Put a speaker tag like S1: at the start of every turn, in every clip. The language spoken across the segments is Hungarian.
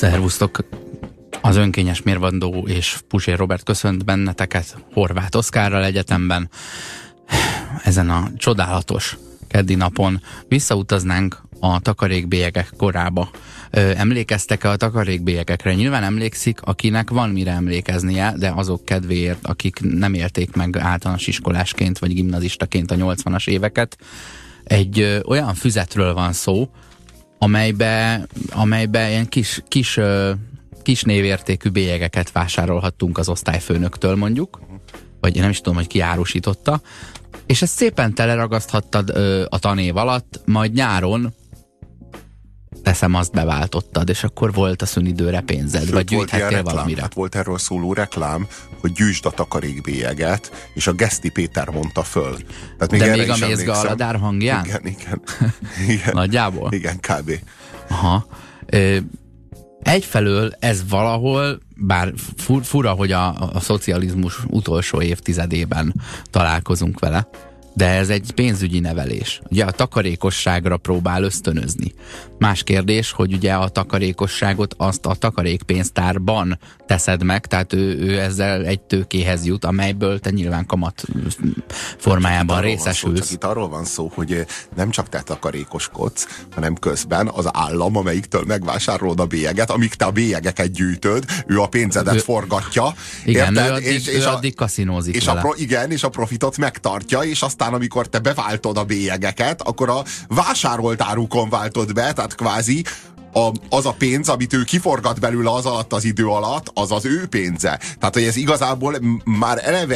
S1: Szervusztok! Az Önkényes Mérvadó és Puzsér Robert köszönt benneteket Horváth Oszkárral egyetemben. Ezen a csodálatos keddi napon visszautaznánk a takarékbélyegek korába. Emlékeztek-e a takarékbélyegekre? Nyilván emlékszik, akinek van mire emlékeznie, de azok kedvéért, akik nem élték meg általános iskolásként vagy gimnazistaként a 80-as éveket. Egy olyan füzetről van szó, amelybe ilyen kis névértékű bélyegeket vásárolhattunk az osztályfőnöktől mondjuk, vagy én nem is tudom, hogy ki árusította, és ezt szépen teleragaszthattad a tanév alatt, majd nyáron teszem, azt beváltottad, és akkor volt a szünidőre pénzed, vagy gyűjthettél valamire.
S2: Hát volt erről szóló reklám, hogy gyűjtsd a takarékbélyeget, és a Geszti Péter mondta föl. Tehát
S1: de még a Mézga Aladár hangján?
S2: Igen.
S1: Nagyjából?
S2: Igen, kb.
S1: Aha. Egyfelől ez valahol, bár fura, hogy a szocializmus utolsó évtizedében találkozunk vele, de ez egy pénzügyi nevelés. Ugye a takarékosságra próbál ösztönözni. Más kérdés, hogy ugye a takarékosságot azt a takarékpénztárban teszed meg, tehát ő ezzel egy tőkéhez jut, amelyből te nyilván kamat formájában részesülsz.
S2: Csak itt arról van szó, hogy nem csak te takarékoskodsz, hanem közben az állam, amelyiktől megvásárolod a bélyeget, amíg te a bélyegeket gyűjtöd, ő a pénzedet forgatja.
S1: Igen, ő addig kaszinózik vele.
S2: Igen, és a profitot megtartja, és aztán amikor te beváltod a bélyegeket, akkor a vásárolt árukon váltod be, tehát kvázi az a pénz, amit ő kiforgat belőle az alatt az idő alatt, az az ő pénze. Tehát, hogy ez igazából már eleve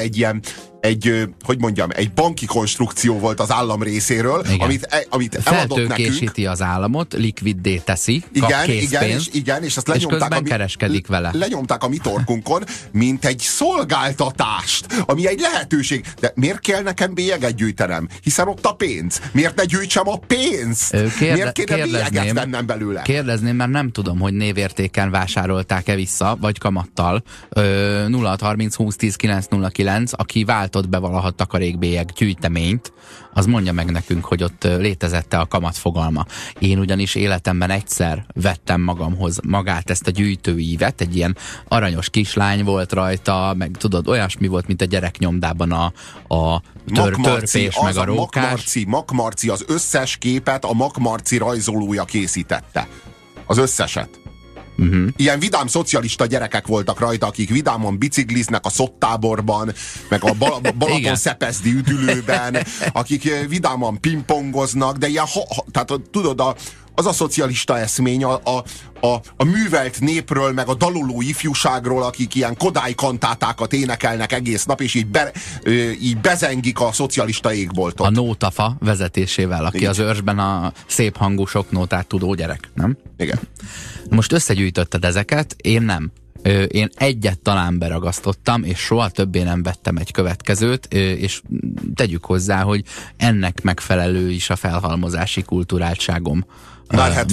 S2: egy banki konstrukció volt az állam részéről, amit eladott nekünk.
S1: Feltőkésíti az államot, likviddé teszi, kap készpénzt,
S2: és ezt
S1: és közben kereskedik vele.
S2: Lenyomták a mi torkunkon, mint egy szolgáltatást, ami egy lehetőség. De miért kell nekem bélyeget gyűjtenem? Hiszen ott a pénz. Miért ne gyűjtsem a pénzt? Miért kéne bélyeget vennem belőle?
S1: Kérdezném, mert nem tudom, hogy névértéken vásárolták-e vissza, vagy kamattal. 0630 20 10 909, aki vált be valaha takarékbélyeg gyűjteményt, az mondja meg nekünk, hogy ott létezette a kamat fogalma. Én ugyanis életemben egyszer vettem magamhoz magát ezt a gyűjtőívet, egy ilyen aranyos kislány volt rajta, meg tudod, olyasmi volt, mint a gyereknyomdában a törpés, meg a rókás.
S2: Makmarci, az összes képet a Makmarci rajzolója készítette. Az összeset. Ilyen vidám szocialista gyerekek voltak rajta, akik vidáman bicikliznek a szottáborban, meg a Balaton-Szepezdi üdülőben, akik vidáman pingpongoznak, de ilyen, tehát tudod, az a szocialista eszmény a művelt népről, meg a daloló ifjúságról, akik ilyen Kodály kantátákat énekelnek egész nap, és így bezengik a szocialista égboltot.
S1: A Nótafa vezetésével, aki igen. Az őrsben a szép hangú sok nótát tudó gyerek, nem?
S2: Igen.
S1: Most összegyűjtötted ezeket, én nem. Én egyet talán beragasztottam, és soha többé nem vettem egy következőt, és tegyük hozzá, hogy ennek megfelelő is a felhalmozási kulturáltságom.
S2: Már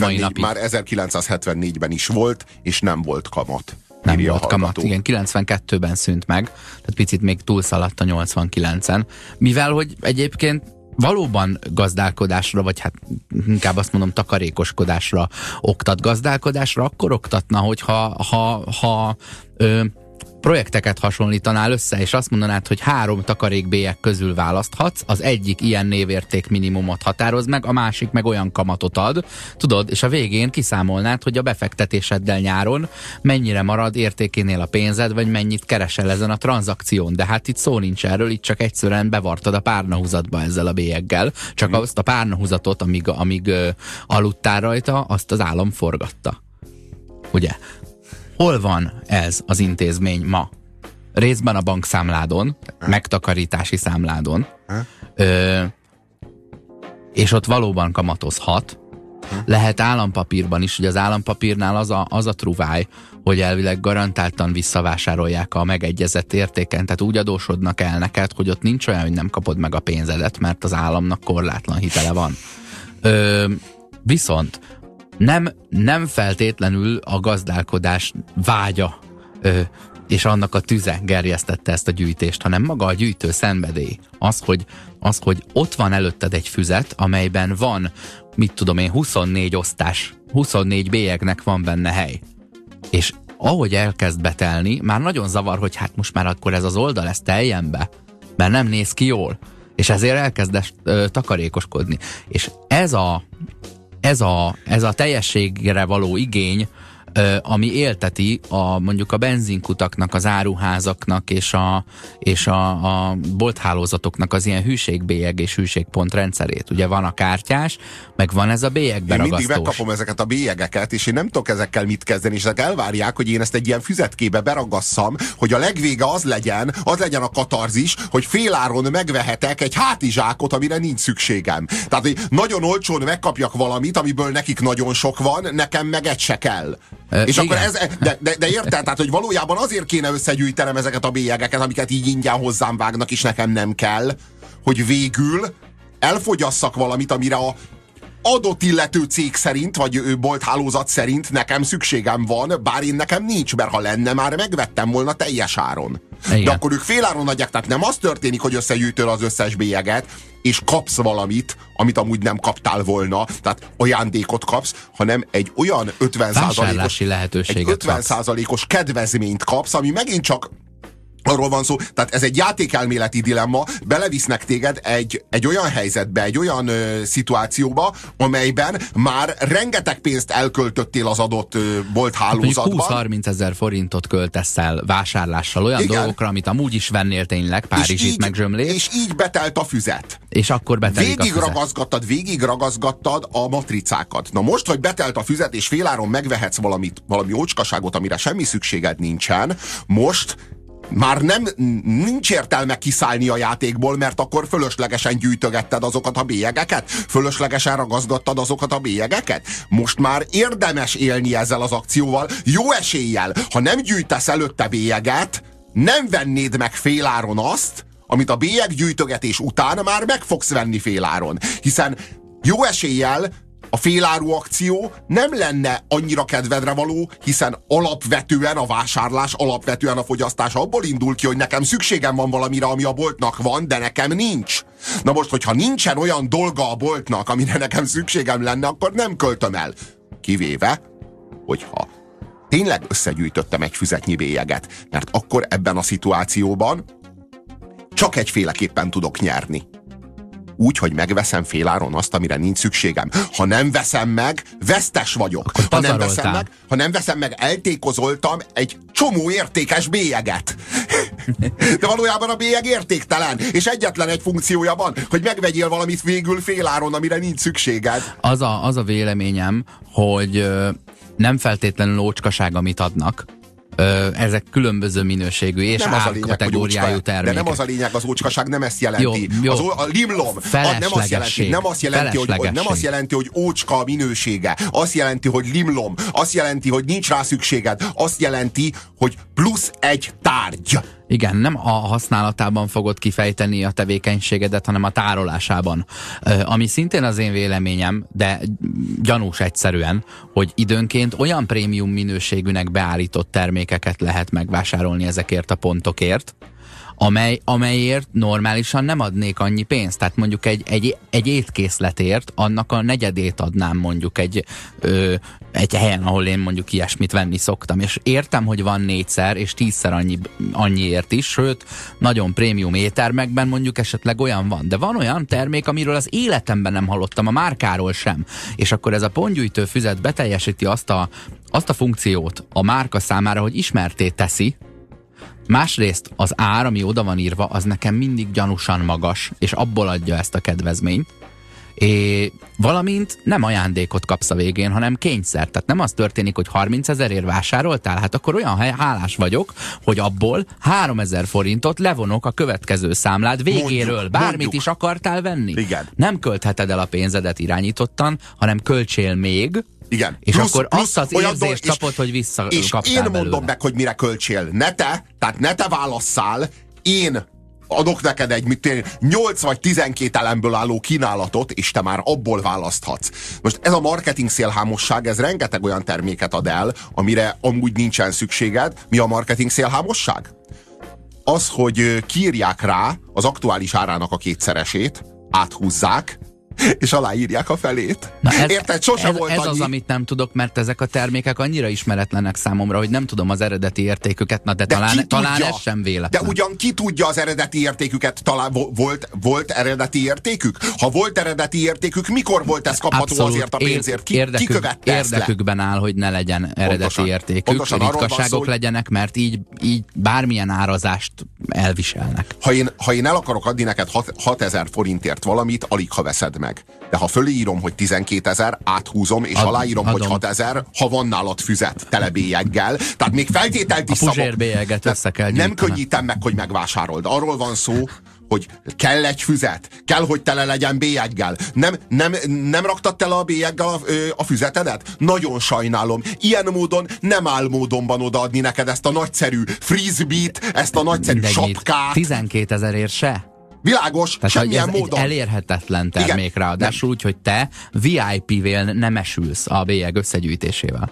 S2: 1974-ben is volt, és nem volt kamat.
S1: Nem volt kamat, igen, 92-ben szűnt meg, tehát picit még túlszaladt a 89-en. Mivel, hogy egyébként valóban gazdálkodásra, vagy hát inkább azt mondom takarékoskodásra oktat. Gazdálkodásra akkor oktatna, hogyha projekteket hasonlítanál össze, és azt mondanád, hogy 3 takarékbélyeg közül választhatsz, az egyik ilyen névérték minimumot határoz meg, a másik meg olyan kamatot ad, tudod, és a végén kiszámolnád, hogy a befektetéseddel nyáron mennyire marad értékénél a pénzed, vagy mennyit keresel ezen a tranzakción. De hát itt szó nincs erről, itt csak egyszerűen bevartad a párnahúzatba ezzel a bélyeggel, csak azt a párnahúzatot, amíg aludtál rajta, azt az állam forgatta. Ugye? Hol van ez az intézmény ma? Részben a bankszámládon, megtakarítási számládon, és ott valóban kamatozhat. Lehet állampapírban is, hogy az állampapírnál az a truváj, hogy elvileg garantáltan visszavásárolják a megegyezett értéken, tehát úgy adósodnak el neked, hogy ott nincs olyan, hogy nem kapod meg a pénzedet, mert az államnak korlátlan hitele van. Viszont nem feltétlenül a gazdálkodás vágya és annak a tüze gerjesztette ezt a gyűjtést, hanem maga a gyűjtő szenvedély. Az, hogy ott van előtted egy füzet, amelyben van, mit tudom én, 24 osztás, 24 bélyegnek van benne hely. És ahogy elkezd betelni, már nagyon zavar, hogy hát most már akkor ez az oldal, ez teljen be, mert nem néz ki jól. És ezért elkezd takarékoskodni. És ez a teljességre való igény, ami élteti mondjuk a benzinkutaknak, az áruházaknak és a bolthálózatoknak az ilyen hűségbélyeg és hűségpont rendszerét. Ugye van a kártyás, meg van ez a bélyegberagasztós.
S2: Én mindig megkapom ezeket a bélyegeket, és én nem tudok ezekkel mit kezdeni, és ezek elvárják, hogy én ezt egy ilyen füzetkébe beragasszam, hogy a legvége az legyen a katarzis, hogy féláron megvehetek egy hátizsákot, amire nincs szükségem. Tehát, hogy nagyon olcsón megkapjak valamit, amiből nekik nagyon sok van, nekem meg egy se kell. És igen. Akkor de érted? Tehát, hogy valójában azért kéne összegyűjtenem ezeket a bélyegeket, amiket így ingyen hozzám vágnak, és nekem nem kell, hogy végül elfogyasszak valamit, amire a adott illető cég szerint, vagy bolthálózat szerint nekem szükségem van, bár én nekem nincs, mert ha lenne, már megvettem volna teljes áron. Igen. De akkor ők féláron adják, tehát nem az történik, hogy összegyűjtöl az összes bélyeget, és kapsz valamit, amit amúgy nem kaptál volna, tehát ajándékot kapsz, hanem egy olyan 50%-os kedvezményt kapsz, ami megint csak arról van szó, tehát ez egy játékelméleti dilemma, belevisznek téged egy olyan helyzetbe, egy olyan szituációba, amelyben már rengeteg pénzt elköltöttél az adott bolthálózatban.
S1: 20-30 ezer forintot költesz el vásárlással olyan dolgokra, amit amúgy is vennél tényleg, Párizsit meg zsömlét.
S2: És így betelt a füzet.
S1: És akkor betelik a füzet.
S2: Végig ragazgattad a matricákat. Na most, hogy betelt a füzet, és féláron megvehetsz valami ócskaságot, amire semmi szükséged nincsen, most már nincs értelme kiszállni a játékból, mert akkor fölöslegesen gyűjtögetted azokat a bélyegeket, fölöslegesen ragaszgattad azokat a bélyegeket. Most már érdemes élni ezzel az akcióval, jó eséllyel, ha nem gyűjtesz előtte bélyeget, nem vennéd meg féláron azt, amit a bélyeggyűjtögetés után már meg fogsz venni féláron. Hiszen jó eséllyel a féláru akció nem lenne annyira kedvedre való, hiszen alapvetően a vásárlás, alapvetően a fogyasztás abból indul ki, hogy nekem szükségem van valamire, ami a boltnak van, de nekem nincs. Na most, hogyha nincsen olyan dolga a boltnak, amire nekem szükségem lenne, akkor nem költöm el. Kivéve, hogyha tényleg összegyűjtöttem egy füzetnyi bélyeget, mert akkor ebben a szituációban csak egyféleképpen tudok nyerni. Úgy, hogy megveszem féláron azt, amire nincs szükségem. Ha nem veszem meg, vesztes vagyok. Ha nem veszem meg, eltékozoltam egy csomó értékes bélyeget. De valójában a bélyeg értéktelen, és egyetlen egy funkciója van, hogy megvegyél valamit végül féláron, amire nincs szükséged.
S1: Az a véleményem, hogy nem feltétlenül ócskaság, amit adnak. Ezek különböző minőségű és árkategóriájú termékek.
S2: De nem az a lényeg, az ócskaság nem ezt jelenti.
S1: Jó.
S2: A limlom nem azt jelenti, hogy ócska minősége. Azt jelenti, hogy limlom. Azt jelenti, hogy nincs rá szükséged. Azt jelenti, hogy plusz egy tárgy.
S1: Igen, nem a használatában fogod kifejteni a tevékenységedet, hanem a tárolásában. Ami szintén az én véleményem, de gyanús egyszerűen, hogy időnként olyan prémium minőségűnek beállított termékeket lehet megvásárolni ezekért a pontokért, amelyért normálisan nem adnék annyi pénzt. Tehát mondjuk egy étkészletért annak a negyedét adnám mondjuk egy helyen, ahol én mondjuk ilyesmit venni szoktam. És értem, hogy van 4-szer és 10-szer annyiért is, sőt, nagyon prémium éttermekben mondjuk esetleg olyan van. De van olyan termék, amiről az életemben nem hallottam, a márkáról sem. És akkor ez a pontgyűjtő füzet beteljesíti azt a funkciót a márka számára, hogy ismertté teszi. Másrészt az ár, ami oda van írva, az nekem mindig gyanúsan magas, és abból adja ezt a kedvezményt. Valamint nem ajándékot kapsz a végén, hanem kényszer. Tehát nem az történik, hogy 30 000-ért vásároltál, hát akkor olyan hálás vagyok, hogy abból 3000 forintot levonok a következő számlád végéről. Bármit is akartál venni.
S2: Igen.
S1: Nem költheted el a pénzedet irányítottan, hanem költsél még.
S2: Igen.
S1: És akkor azt az érzést kapod, hogy visszakaptál
S2: belőle. És én mondom meg, hogy mire költsél. Ne te válasszál, én adok neked egy 8 vagy 12 elemből álló kínálatot, és te már abból választhatsz. Most ez a marketing szélhámosság, ez rengeteg olyan terméket ad el, amire amúgy nincsen szükséged. Mi a marketing szélhámosság? Az, hogy kiírják rá az aktuális árának a kétszeresét, áthúzzák, és aláírják a felét. Érted? Volt
S1: ez
S2: annyi.
S1: az, amit nem tudok, mert ezek a termékek annyira ismeretlenek számomra, hogy nem tudom az eredeti értéküket, de talán ez sem véletlen.
S2: De ugyan ki tudja az eredeti értéküket? Talán volt eredeti értékük? Ha volt eredeti értékük, mikor volt ez kapható? Abszolút, azért a pénzért? Ki követte ezt le?
S1: Érdekükben áll, hogy ne legyen eredeti értékük, ritkaságok legyenek, mert így bármilyen árazást elviselnek.
S2: Ha én el akarok adni neked 6000 forintért valamit, alig ha veszed meg. De ha fölírom, hogy 12 000, áthúzom, és aláírom, hogy 6000, ha van nálad füzet tele bélyeggel. Tehát még feltételt is
S1: szabok. A puzsérbélyeget össze kell gyűjteni.
S2: Nem könnyítem meg, hogy megvásárold. Arról van szó, hogy kell egy füzet, kell, hogy tele legyen bélyeggel. Nem raktad tele a bélyeggel a füzetedet? Nagyon sajnálom. Ilyen módon nem áll módonban odaadni neked ezt a nagyszerű frisbee-t, ezt a nagyszerű sapkát.
S1: 12 000 se?
S2: Világos,
S1: tehát
S2: semmilyen
S1: ez
S2: módon.
S1: Egy elérhetetlen termék, ráadásul úgy, hogy te VIP-vel nem esülsz a bélyeg összegyűjtésével.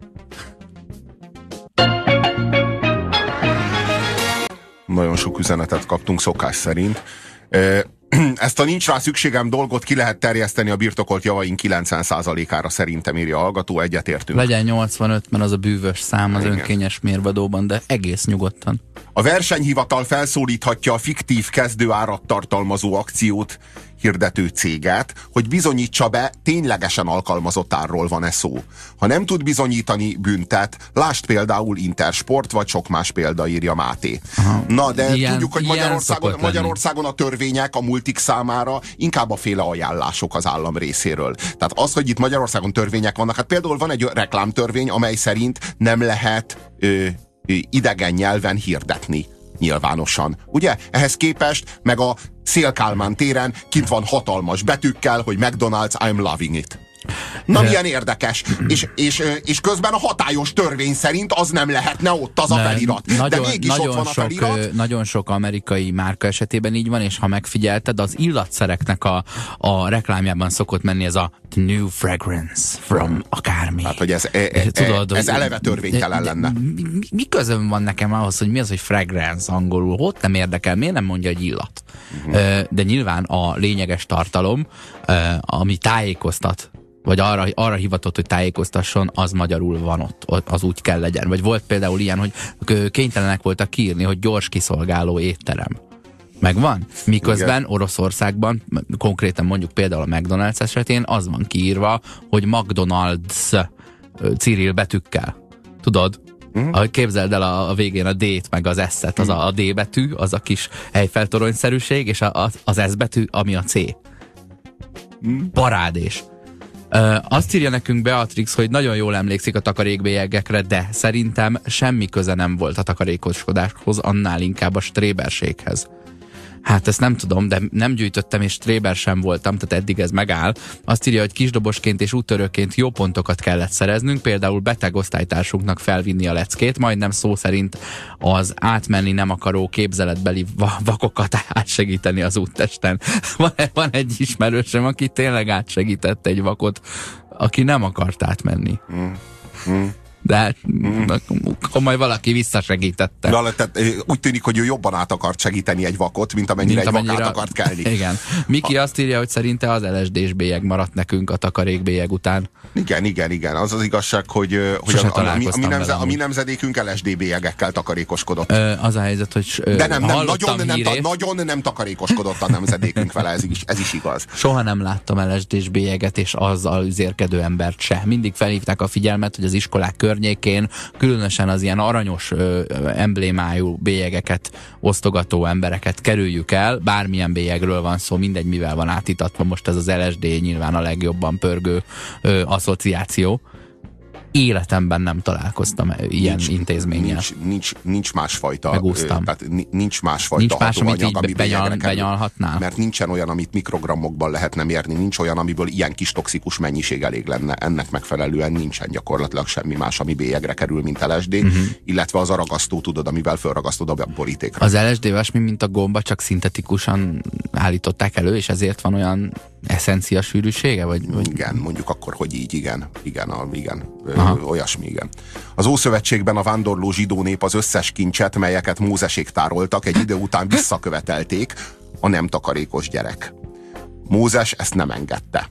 S2: Nagyon sok üzenetet kaptunk szokás szerint. Ezt a nincs rá szükségem dolgot ki lehet terjeszteni a birtokolt javaink 90%-ára, szerintem, írja a hallgató, egyetértünk.
S1: Legyen 85, mert az a bűvös szám az önkényes mérvadóban, de egész nyugodtan.
S2: A versenyhivatal felszólíthatja a fiktív kezdőárat tartalmazó akciót hirdető céget, hogy bizonyítsa be, ténylegesen alkalmazott árról van-e szó. Ha nem tud bizonyítani, büntet, lásd például Intersport, vagy sok más példa, írja Máté. Aha. Na, de tudjuk, hogy Magyarországon a törvények a multik számára inkább a féle ajánlások az állam részéről. Tehát az, hogy itt Magyarországon törvények vannak, hát például van egy reklámtörvény, amely szerint nem lehet idegen nyelven hirdetni nyilvánosan. Ugye? Ehhez képest meg a Széll-Kálmán téren kint van hatalmas betűkkel, hogy McDonald's, I'm loving it. Na, milyen érdekes. És közben a hatályos törvény szerint az nem lehetne ott az a felirat. De mégis ott van a felirat.
S1: Nagyon sok amerikai márka esetében így van, és ha megfigyelted, az illatszereknek a reklámjában szokott menni ez a new fragrance from akármi.
S2: Hát, hogy ez eleve törvénytelen lenne.
S1: Mi közöm van nekem ahhoz, hogy mi az, hogy fragrance angolul? Ott nem érdekel, miért nem mondja, hogy illat? De nyilván a lényeges tartalom, ami tájékoztat, vagy arra hivatott, hogy tájékoztasson, az magyarul van ott, az úgy kell legyen. Vagy volt például ilyen, hogy kénytelenek voltak kiírni, hogy gyors kiszolgáló étterem. Megvan? Miközben Oroszországban, konkrétan mondjuk például a McDonald's esetén az van kiírva, hogy McDonald's Cyril betűkkel. Tudod? Ahogy képzeld el a végén a D-t, meg az S-et, az a D betű, az a kis Eiffel-toronyszerűség, és az S betű, ami a C. Parádés. Azt írja nekünk Beatrix, hogy nagyon jól emlékszik a takarékbélyegekre, de szerintem semmi köze nem volt a takarékoskodáshoz, annál inkább a stréberséghez. Hát ezt nem tudom, de nem gyűjtöttem, és stréber sem voltam, tehát eddig ez megáll. Azt írja, hogy kisdobosként és úttörőként jó pontokat kellett szereznünk, például beteg osztálytársunknak felvinni a leckét, majdnem szó szerint az átmenni nem akaró képzeletbeli vakokat átsegíteni az úttesten. Van egy ismerősöm, aki tényleg átsegített egy vakot, aki nem akart átmenni. De akkor majd valaki visszasegítette.
S2: Tehát úgy tűnik, hogy ő jobban át akart segíteni egy vakot, mint amennyire egy vak át akart kelni.
S1: Igen. Miki azt írja, hogy szerinte az LSD-s bélyeg maradt nekünk a takarékbélyeg után.
S2: Igen. Az az igazság, hogy a mi nemzedékünk LSD bélyegekkel takarékoskodott.
S1: Az a helyzet, hogy
S2: de nagyon nem takarékoskodott a nemzedékünk vele, ez is igaz.
S1: Soha nem láttam LSD-s bélyeget, és azzal üzérkedő embert se. Mindig felhívták a figyelmet, hogy az iskolák környékén, különösen az ilyen aranyos emblémájú bélyegeket osztogató embereket kerüljük el. Bármilyen bélyegről van szó, mindegy, mivel van átítatva. Most ez az LSD nyilván a legjobban pörgő asszociáció. Életemben nem találkoztam ilyen intézménnyel.
S2: Nincs másfajta.
S1: Megúsztam.
S2: Tehát nincs másfajta hatóanyag, ami
S1: benyalhatnál.
S2: Mert nincsen olyan, amit mikrogramokban lehetne mérni, nincs olyan, amiből ilyen kis toxikus mennyiség elég lenne. Ennek megfelelően nincsen gyakorlatilag semmi más, ami bélyegre kerül, mint LSD, illetve az a ragasztó, tudod, amivel felragasztod a borítékra.
S1: Az LSD olyasmi, mint a gomba, csak szintetikusan állították elő, és ezért van olyan eszencia sűrűsége? Vagy?
S2: Igen, mondjuk akkor, hogy így, igen. Olyasmi, igen. Az Ószövetségben a vándorló zsidó nép az összes kincset, melyeket Mózesék tároltak, egy idő után visszakövetelték, a nem takarékos gyerek. Mózes ezt nem engedte.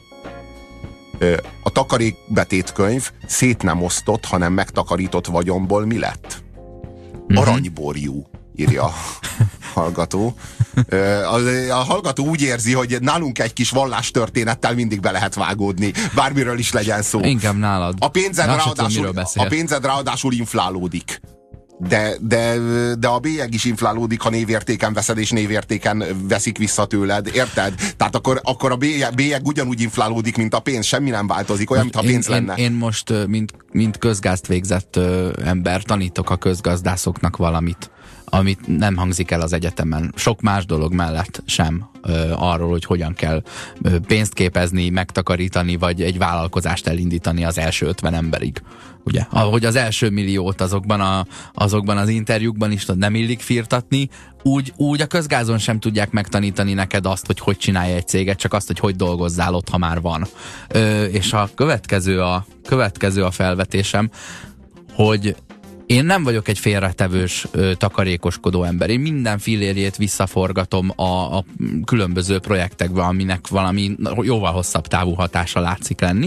S2: A takarékbetétkönyv szét nem osztott, hanem megtakarított vagyonból mi lett? Aranyborjú, írja a hallgató. A hallgató úgy érzi, hogy nálunk egy kis vallástörténettel mindig be lehet vágódni, bármiről is legyen szó.
S1: Inkább nálad.
S2: A pénzed ráadásul inflálódik. De a bélyeg is inflálódik, ha névértéken veszed, és névértéken veszik vissza tőled, érted? Tehát akkor a bélyeg ugyanúgy inflálódik, mint a pénz, semmi nem változik, olyan, mintha pénz lenne.
S1: Én most, mint közgázd végzett ember, tanítok a közgazdászoknak valamit, amit nem hangzik el az egyetemen. Sok más dolog mellett sem arról, hogy hogyan kell pénzt képezni, megtakarítani, vagy egy vállalkozást elindítani az első 50 emberig. Ugye? Ahogy az első milliót azokban az interjúkban is nem illik firtatni, úgy a közgázon sem tudják megtanítani neked azt, hogy csinálja egy céget, csak azt, hogy dolgozzál ott, ha már van. És a következő a felvetésem, hogy én nem vagyok egy félretevős, takarékoskodó ember. Én minden fillérjét visszaforgatom a különböző projektekbe, aminek valami jóval hosszabb távú hatása látszik lenni.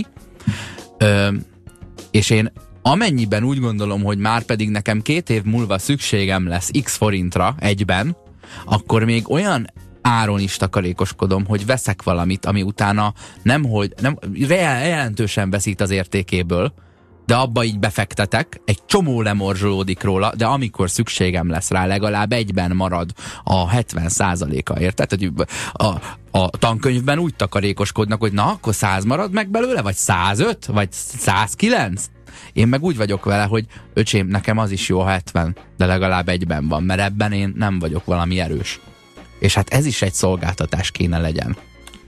S1: És én amennyiben úgy gondolom, hogy már pedig nekem 2 év múlva szükségem lesz x forintra egyben, akkor még olyan áron is takarékoskodom, hogy veszek valamit, ami utána nem jelentősen veszít az értékéből, de abba így befektetek, egy csomó lemorzsolódik róla, de amikor szükségem lesz rá, legalább egyben marad a 70%-a, érted? A tankönyvben úgy takarékoskodnak, hogy na, akkor 100 marad meg belőle, vagy 105, vagy 109? Én meg úgy vagyok vele, hogy öcsém, nekem az is jó, ha 70, de legalább egyben van, mert ebben én nem vagyok valami erős. És hát ez is egy szolgáltatás kéne legyen.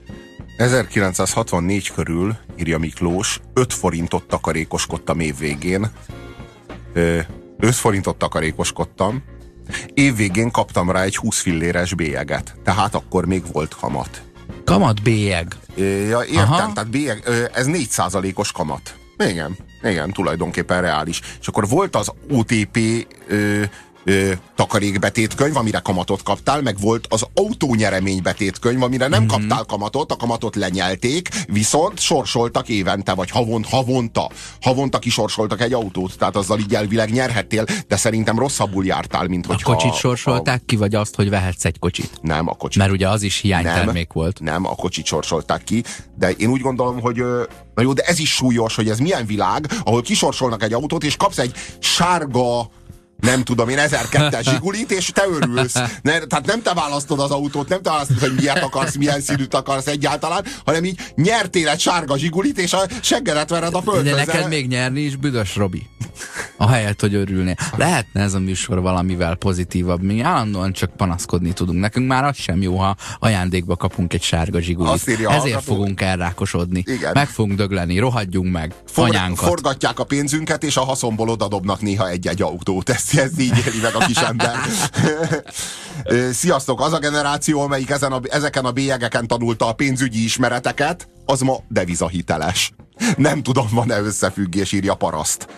S2: 1964 körül, írja Miklós, 5 forintot takarékoskodtam évvégén. 5 forintot takarékoskodtam. Évvégén kaptam rá egy 20 filléres bélyeget. Tehát akkor még volt kamat.
S1: Kamat bélyeg?
S2: Ja, értem, tehát bélyeg, ez 4%-os kamat. Igen, tulajdonképpen reális. És akkor volt az OTP takarékbetétkönyv, amire kamatot kaptál, meg volt az autónyereménybetétkönyv, amire nem kaptál kamatot, a kamatot lenyelték, viszont sorsoltak évente, vagy havonta kisorsoltak egy autót, tehát azzal így elvileg nyerhettél, de szerintem rosszabbul jártál, mint hogyha...
S1: A kocsit sorsolták ki, vagy azt, hogy vehetsz egy kocsit?
S2: Nem, a kocsit.
S1: Mert ugye az is hiánytermék volt.
S2: Nem, a kocsit sorsolták ki, de én úgy gondolom, hogy na jó, de ez is súlyos, hogy ez milyen világ, ahol kisorsolnak egy autót, és kapsz egy sárga, nem tudom én, 1002-es Zsigulit, és te örülsz. Tehát nem te választod az autót, nem te választod, hogy milyet akarsz, milyen színűt akarsz egyáltalán, hanem így nyertél egy sárga Zsigulit, és a seggedet vered a földhöz.
S1: De neked még nyerni is büdös, Robi. Ahelyett, hogy örülnél. Lehetne ez a műsor valamivel pozitívabb. Mi állandóan csak panaszkodni tudunk. Nekünk már az sem jó, ha ajándékba kapunk egy sárga Zsigulit. Ezért fogunk elrákosodni. Igen. Meg fogunk dögleni, rohadjunk meg anyánkat.
S2: Forgatják a pénzünket, és a haszonból odadobnak néha egy-egy autót. Ez így éli meg a kisember. Sziasztok! Az a generáció, amelyik ezeken a bélyegeken tanulta a pénzügyi ismereteket, az ma devizahiteles. Nem tudom, van-e összefüggés, írja Paraszt.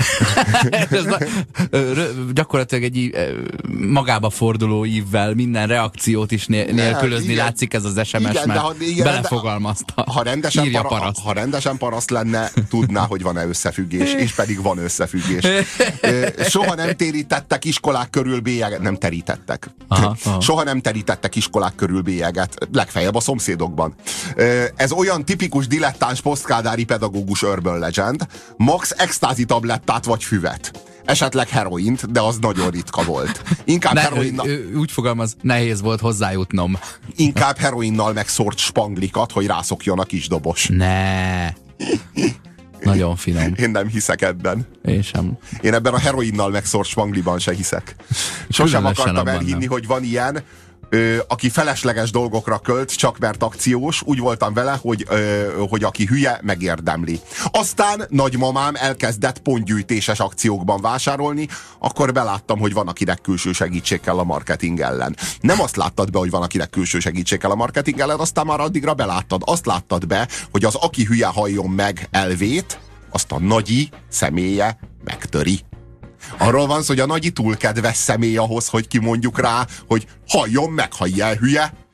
S1: Gyakorlatilag egy magába forduló ívvel minden reakciót is nélkülözni látszik ez az SMS, mert belefogalmazta.
S2: Ha rendesen paraszt lenne, tudná, hogy van-e összefüggés, és pedig van összefüggés. Soha nem terítettek iskolák körül bélyeget. Nem terítettek. Soha nem terítettek iskolák körül bélyeget. Legfeljebb a szomszédokban. Ez olyan tipikus dilettáns posztkádári pedagógus urban legend. Max extázi tablettát vagy füvet. Esetleg heroint, de az nagyon ritka volt. Inkább heroinnal...
S1: Úgy fogalmaz, nehéz volt hozzájutnom.
S2: Inkább heroinnal megszórt spanglikat, hogy rászokjon a kis dobos.
S1: Ne. Nagyon finom.
S2: Én nem hiszek ebben.
S1: Én sem.
S2: Én ebben a heroinnal megszórt spangliban se hiszek. Sosem akartam elhinni, hogy van ilyen, aki felesleges dolgokra költ, csak mert akciós, úgy voltam vele, hogy aki hülye, megérdemli. Aztán nagymamám elkezdett pontgyűjtéses akciókban vásárolni, akkor beláttam, hogy van, akinek külső segítség kell a marketing ellen. Nem azt láttad be, hogy van, akinek külső segítség kell a marketing ellen, aztán már addigra beláttad. Azt láttad be, hogy az aki hülye halljon meg elvét, azt a nagyi személye megtöri. Arról van szó, hogy a nagyi túl kedves személy ahhoz, hogy kimondjuk rá, hogy halljon meg, ha ilyen hülye.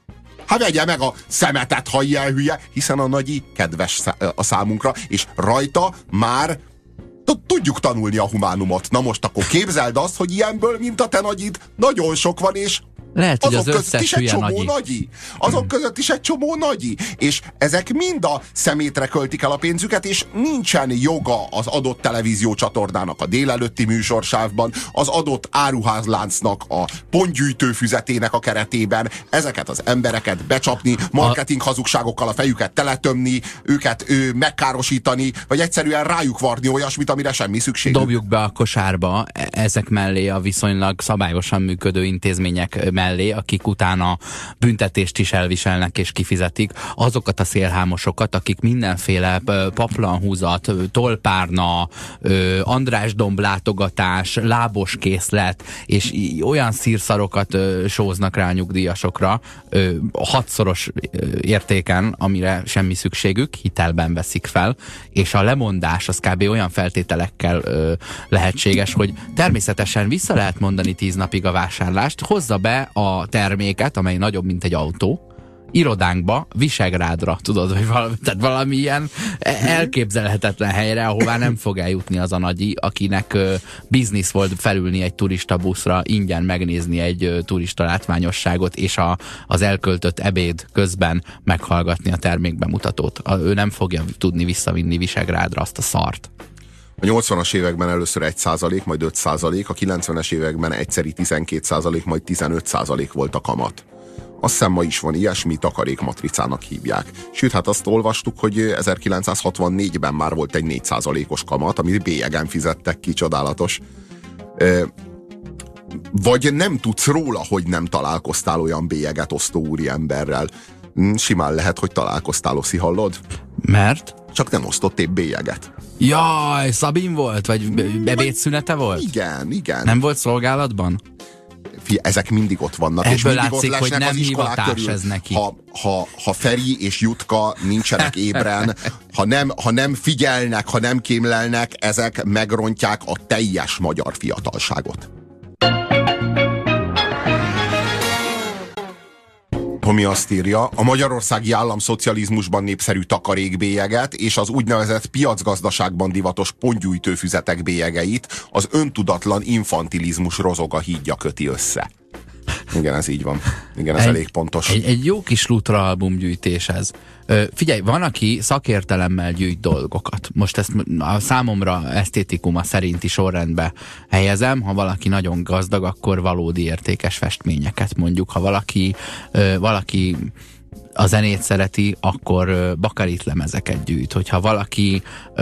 S2: Hát vegye meg a szemetet, ha ilyen hülye, hiszen a nagyi kedves a számunkra, és rajta már tudjuk tanulni a humánumot. Na most akkor képzeld azt, hogy ilyenből, mint a te nagyid, nagyon sok van, és
S1: lehet, hogy az összes hülye
S2: nagyi. Azok között is egy csomó nagyi. És ezek mind a szemétre költik el a pénzüket, és nincsen joga az adott televíziócsatornának a délelőtti műsorsávban, az adott áruházláncnak a pontgyűjtő füzetének a keretében ezeket az embereket becsapni, marketing hazugságokkal a fejüket teletömni, őket megkárosítani, vagy egyszerűen rájuk varni olyasmit, amire semmi szükség.
S1: Dobjuk be a kosárba ezek mellé a viszonylag szabályosan működő intézmények mellé, akik utána büntetést is elviselnek és kifizetik, azokat a szélhámosokat, akik mindenféle paplanhúzat, tolpárna, András-domb látogatás, lábos készlet, és olyan szírszarokat sóznak rá a nyugdíjasokra 6-szoros értéken, amire semmi szükségük, hitelben veszik fel, és a lemondás az kb. Olyan feltételekkel lehetséges, hogy természetesen vissza lehet mondani 10 napig a vásárlást, hozza be a terméket, amely nagyobb, mint egy autó, irodánkba, Visegrádra, tudod, vagy valami ilyen elképzelhetetlen helyre, ahová nem fog eljutni az a nagyi, akinek biznisz volt felülni egy turista buszra, ingyen megnézni egy turista látványosságot, és az elköltött ebéd közben meghallgatni a termékbemutatót. Ő nem fogja tudni visszavinni Visegrádra azt a szart.
S2: A 80-as években először 1%, majd 5%, a 90-es években egyszeri 12%, majd 15% volt a kamat. Azt hiszem, ma is van ilyesmi, takarékmatricának hívják. Sőt, hát azt olvastuk, hogy 1964-ben már volt egy 4%-os kamat, amit bélyegen fizettek ki, csodálatos. Vagy nem tudsz róla, hogy nem találkoztál olyan bélyeget osztó úriemberrel. Simán lehet, hogy találkoztál, Oszi, hallod?
S1: Mert?
S2: Csak nem osztott épp bélyeget.
S1: Jaj, Szabin volt? Vagy ebédszünete volt?
S2: Igen.
S1: Nem volt szolgálatban?
S2: Ezek mindig ott vannak.
S1: Ebből
S2: és mindig
S1: látszik,
S2: ott
S1: hogy nem
S2: az iskolák körül.
S1: Ez neki.
S2: Ha Feri és Jutka nincsenek ébren, ha nem figyelnek, ha nem kémlelnek, ezek megrontják a teljes magyar fiatalságot. Tomi azt írja, a magyarországi államszocializmusban népszerű takarékbélyeget és az úgynevezett piacgazdaságban divatos pontgyújtőfüzetek bélyegeit az öntudatlan infantilizmus rozoga hídja köti össze. Igen, ez így van. Igen, ez elég pontos.
S1: Egy jó kis Lutra albumgyűjtés ez. Figyelj, van, aki szakértelemmel gyűjt dolgokat. Most ezt a számomra esztétikuma szerinti sorrendbe helyezem. Ha valaki nagyon gazdag, akkor valódi értékes festményeket mondjuk. Ha valaki a zenét szereti, akkor bakarit lemezeket gyűjt. Hogyha valaki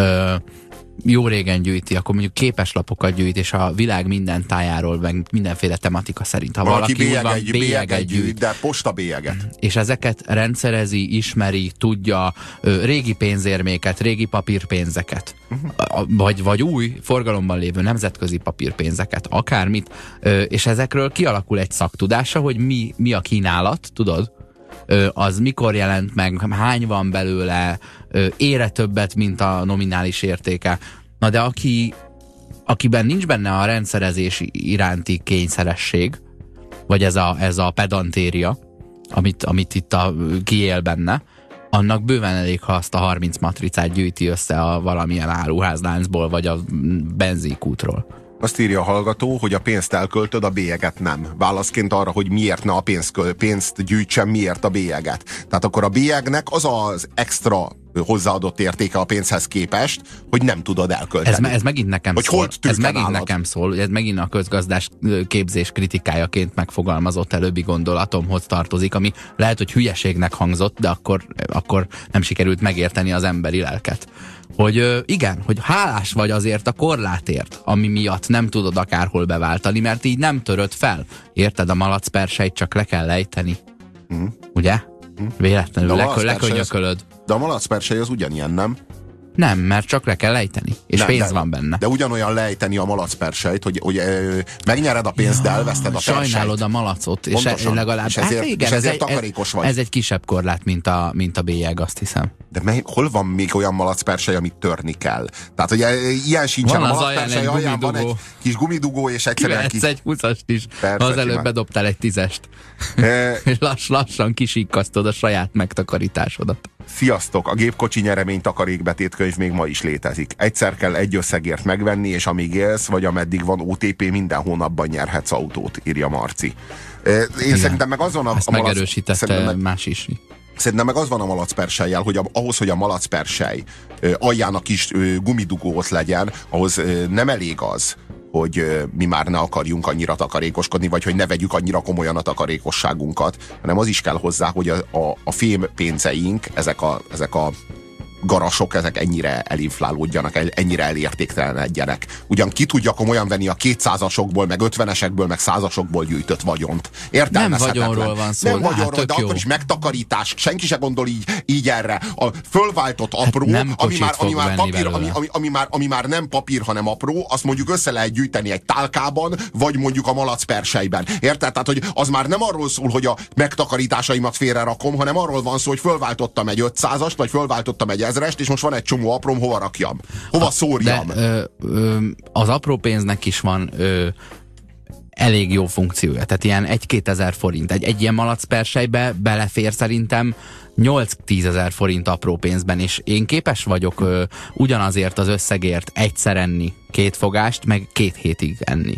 S1: jó régen gyűjti, akkor mondjuk képeslapokat gyűjt, és a világ minden tájáról, meg mindenféle tematika szerint. Ha valaki
S2: bélyeget gyűjt, de postabélyeget.
S1: És ezeket rendszerezi, ismeri, tudja, régi pénzérméket, régi papírpénzeket, vagy új, forgalomban lévő nemzetközi papírpénzeket, akármit, és ezekről kialakul egy szaktudása, hogy mi a kínálat, tudod? Az mikor jelent meg, hány van belőle, ére többet, mint a nominális értéke. Na de akiben nincs benne a rendszerezés iránti kényszeresség, vagy ez a pedantéria, amit itt kiél benne, annak bőven elég, ha azt a 30 matricát gyűjti össze a valamilyen áruházláncból, vagy a benzinkútról.
S2: Azt írja a hallgató, hogy a pénzt elköltöd, a bélyeget nem. Válaszként arra, hogy miért ne a pénzt gyűjtsem, miért a bélyeget. Tehát akkor a bélyegnek az az extra hozzáadott értéke a pénzhez képest, hogy nem tudod elkölteni.
S1: Ez megint nekem
S2: hogy
S1: szól. Ez megint nekem szól. Ez megint a közgazdás képzés kritikájaként megfogalmazott előbbi gondolatomhoz tartozik, ami lehet, hogy hülyeségnek hangzott, de akkor nem sikerült megérteni az emberi lelket. Hogy igen, hogy hálás vagy azért a korlátért, ami miatt nem tudod akárhol beváltani, mert így nem töröd fel. Érted? A malacperseit csak le kell lejteni. Ugye? Véletlenül lekönyökölöd.
S2: De a malacpersely az ugyanilyen, nem?
S1: Nem, mert csak le kell ejteni, és nem, pénz van benne.
S2: De ugyanolyan lejteni a malacperselyt, hogy megnyered a pénzt, de elveszted a perselyt.
S1: Sajnálod a malacot, és legalább...
S2: És ezért, igen, és ezért takarékos vagy.
S1: Ez egy kisebb korlát, mint a bélyeg, azt hiszem.
S2: De hol van még olyan malacpersely, amit törni kell? Tehát, hogy ilyen sincsen.
S1: Van
S2: a malacpersely alján van egy kis gumidugó, és egyszerűen
S1: kivehetsz egy 20-ast is, persze, ha az előbb bedobtál egy 10-est. És lassan kisikkasztod a saját megtakarításodat.
S2: Sziasztok! A gépkocsi nyeremény takarékbetétkönyv még ma is létezik. Egyszer kell egy összegért megvenni, és amíg élsz, vagy ameddig van OTP, minden hónapban nyerhetsz autót, írja Marci. Én szerintem meg az van
S1: ezt megerősítette más is.
S2: Szerintem meg az van a malacperselyjel, hogy ahhoz, hogy a malacpersely alján a kis gumidugóhoz legyen, ahhoz nem elég az, hogy mi már ne akarjunk annyira takarékoskodni, vagy hogy ne vegyük annyira komolyan a takarékosságunkat, hanem az is kell hozzá, hogy a fém pénzeink, ezek a garasok, ezek ennyire elinflálódjanak, ennyire elértéktelenedjenek. Ugyan ki tudja komolyan venni a 200-asokból, meg 50-esekből, meg 100-asokból gyűjtött vagyont. Értelmezhetetlen.
S1: Nem vagyonról van szó.
S2: Nem vagyonról, de akkor is megtakarítás. Senki se gondol így erre. A fölváltott apró, ami már nem papír, hanem apró, azt mondjuk össze lehet gyűjteni egy tálkában, vagy mondjuk a malacperselyben. Érted? Tehát, hogy az már nem arról szól, hogy a megtakarításaimat félre rakom, hanem arról van szó, hogy fölváltottam egy 500-ast, vagy fölváltottam egy 1000-est, és most van egy csomó apróm, hova rakjam? Hova szórjam?
S1: De az apró pénznek is van elég jó funkciója. Tehát ilyen 1-2 ezer forint. Egy ilyen malacperselybe belefér szerintem 8-10 ezer forint apró pénzben, és én képes vagyok ugyanazért az összegért egyszer enni 2 fogást, meg 2 hétig enni.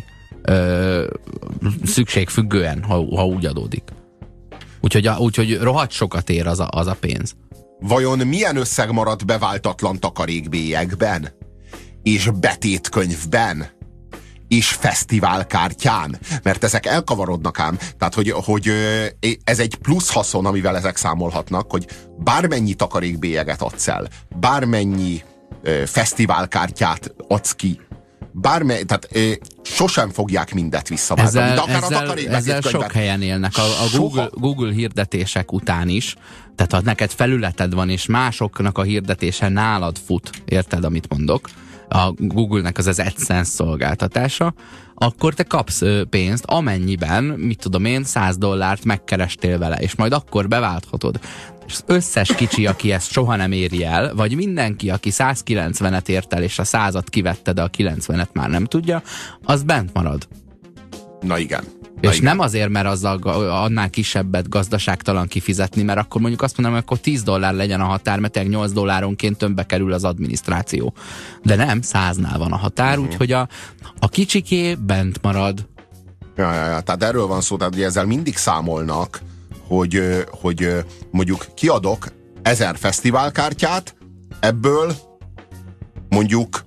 S1: Szükségfüggően, ha úgy adódik. Úgyhogy rohadt sokat ér az a pénz.
S2: Vajon milyen összeg maradt beváltatlan takarékbélyegben? És betétkönyvben? És fesztiválkártyán? Mert ezek elkavarodnak ám. Tehát, hogy ez egy plusz haszon, amivel ezek számolhatnak, hogy bármennyi takarékbélyeget adsz el, bármennyi fesztiválkártyát adsz ki, tehát sosem fogják mindet visszaváltani.
S1: Ezzel sok helyen élnek. A Google hirdetések után is, tehát ha neked felületed van, és másoknak a hirdetése nálad fut, érted, amit mondok, a Google-nek az AdSense szolgáltatása, akkor te kapsz pénzt, amennyiben, mit tudom én, $100 megkerestél vele, és majd akkor beválthatod. És az összes kicsi, aki ezt soha nem éri el, vagy mindenki, aki 190-et ért el, és a 100-at kivette, de a 90-et már nem tudja, az bent marad.
S2: Na igen.
S1: És nem azért, mert azzal annál kisebbet gazdaságtalan kifizetni, mert akkor mondjuk azt mondom, hogy akkor $10 legyen a határ, mert $8 tömbbe kerül az adminisztráció. De nem, 100-nál van a határ, úgyhogy a kicsiké bent marad.
S2: Ja, tehát erről van szó, tehát hogy ezzel mindig számolnak, hogy mondjuk kiadok 1000 fesztiválkártyát, ebből mondjuk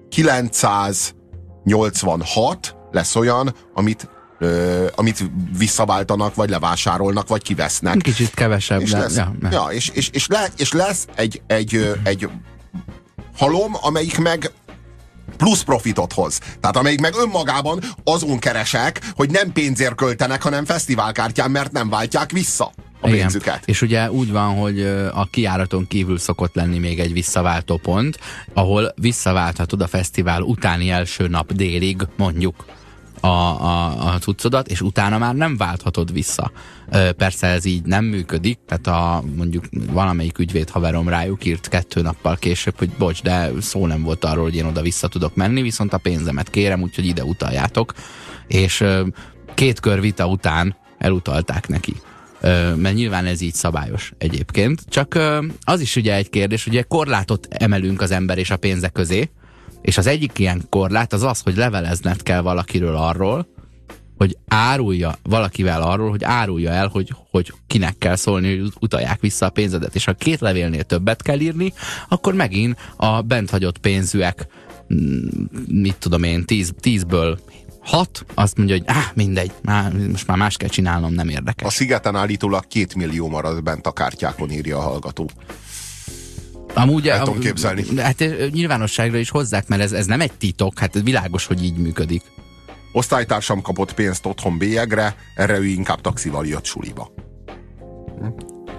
S2: 986 lesz olyan, amit visszaváltanak, vagy levásárolnak, vagy kivesznek.
S1: Kicsit kevesebb.
S2: És lesz, és lesz egy halom, amelyik meg plusz profitot hoz. Tehát amelyik meg önmagában azon keresek, hogy nem pénzért költenek, hanem fesztiválkártyán, mert nem váltják vissza a pénzüket.
S1: És ugye úgy van, hogy a kijáraton kívül szokott lenni még egy visszaváltó pont, ahol visszaválthatod a fesztivál utáni első nap délig, mondjuk a cuccodat, és utána már nem válthatod vissza. Persze ez így nem működik, tehát mondjuk valamelyik ügyvéd haverom rájuk írt 2 nappal később, hogy bocs, de szó nem volt arról, hogy én oda vissza tudok menni, viszont a pénzemet kérem, úgyhogy ide utaljátok. És 2 kör vita után elutalták neki. Mert nyilván ez így szabályos egyébként. Csak az is ugye egy kérdés, ugye korlátot emelünk az ember és a pénze közé, és az egyik ilyen korlát az, hogy levelezned kell valakiről arról, hogy árulja el, hogy kinek kell szólni, hogy utalják vissza a pénzedet. És ha 2 levélnél többet kell írni, akkor megint a bent hagyott pénzűek, mit tudom én, 10-ből 6, azt mondja, hogy mindegy, most már más kell csinálnom, nem érdekel.
S2: A Szigeten állítólag 2 millió marad bent a kártyákon, írja a hallgató.
S1: Amúgy,
S2: el tudom képzelni.
S1: Hát nyilvánosságra is hozzák, mert ez nem egy titok, hát ez világos, hogy így működik.
S2: Osztálytársam kapott pénzt otthon bélyegre, erre ő inkább taxival jött suliba.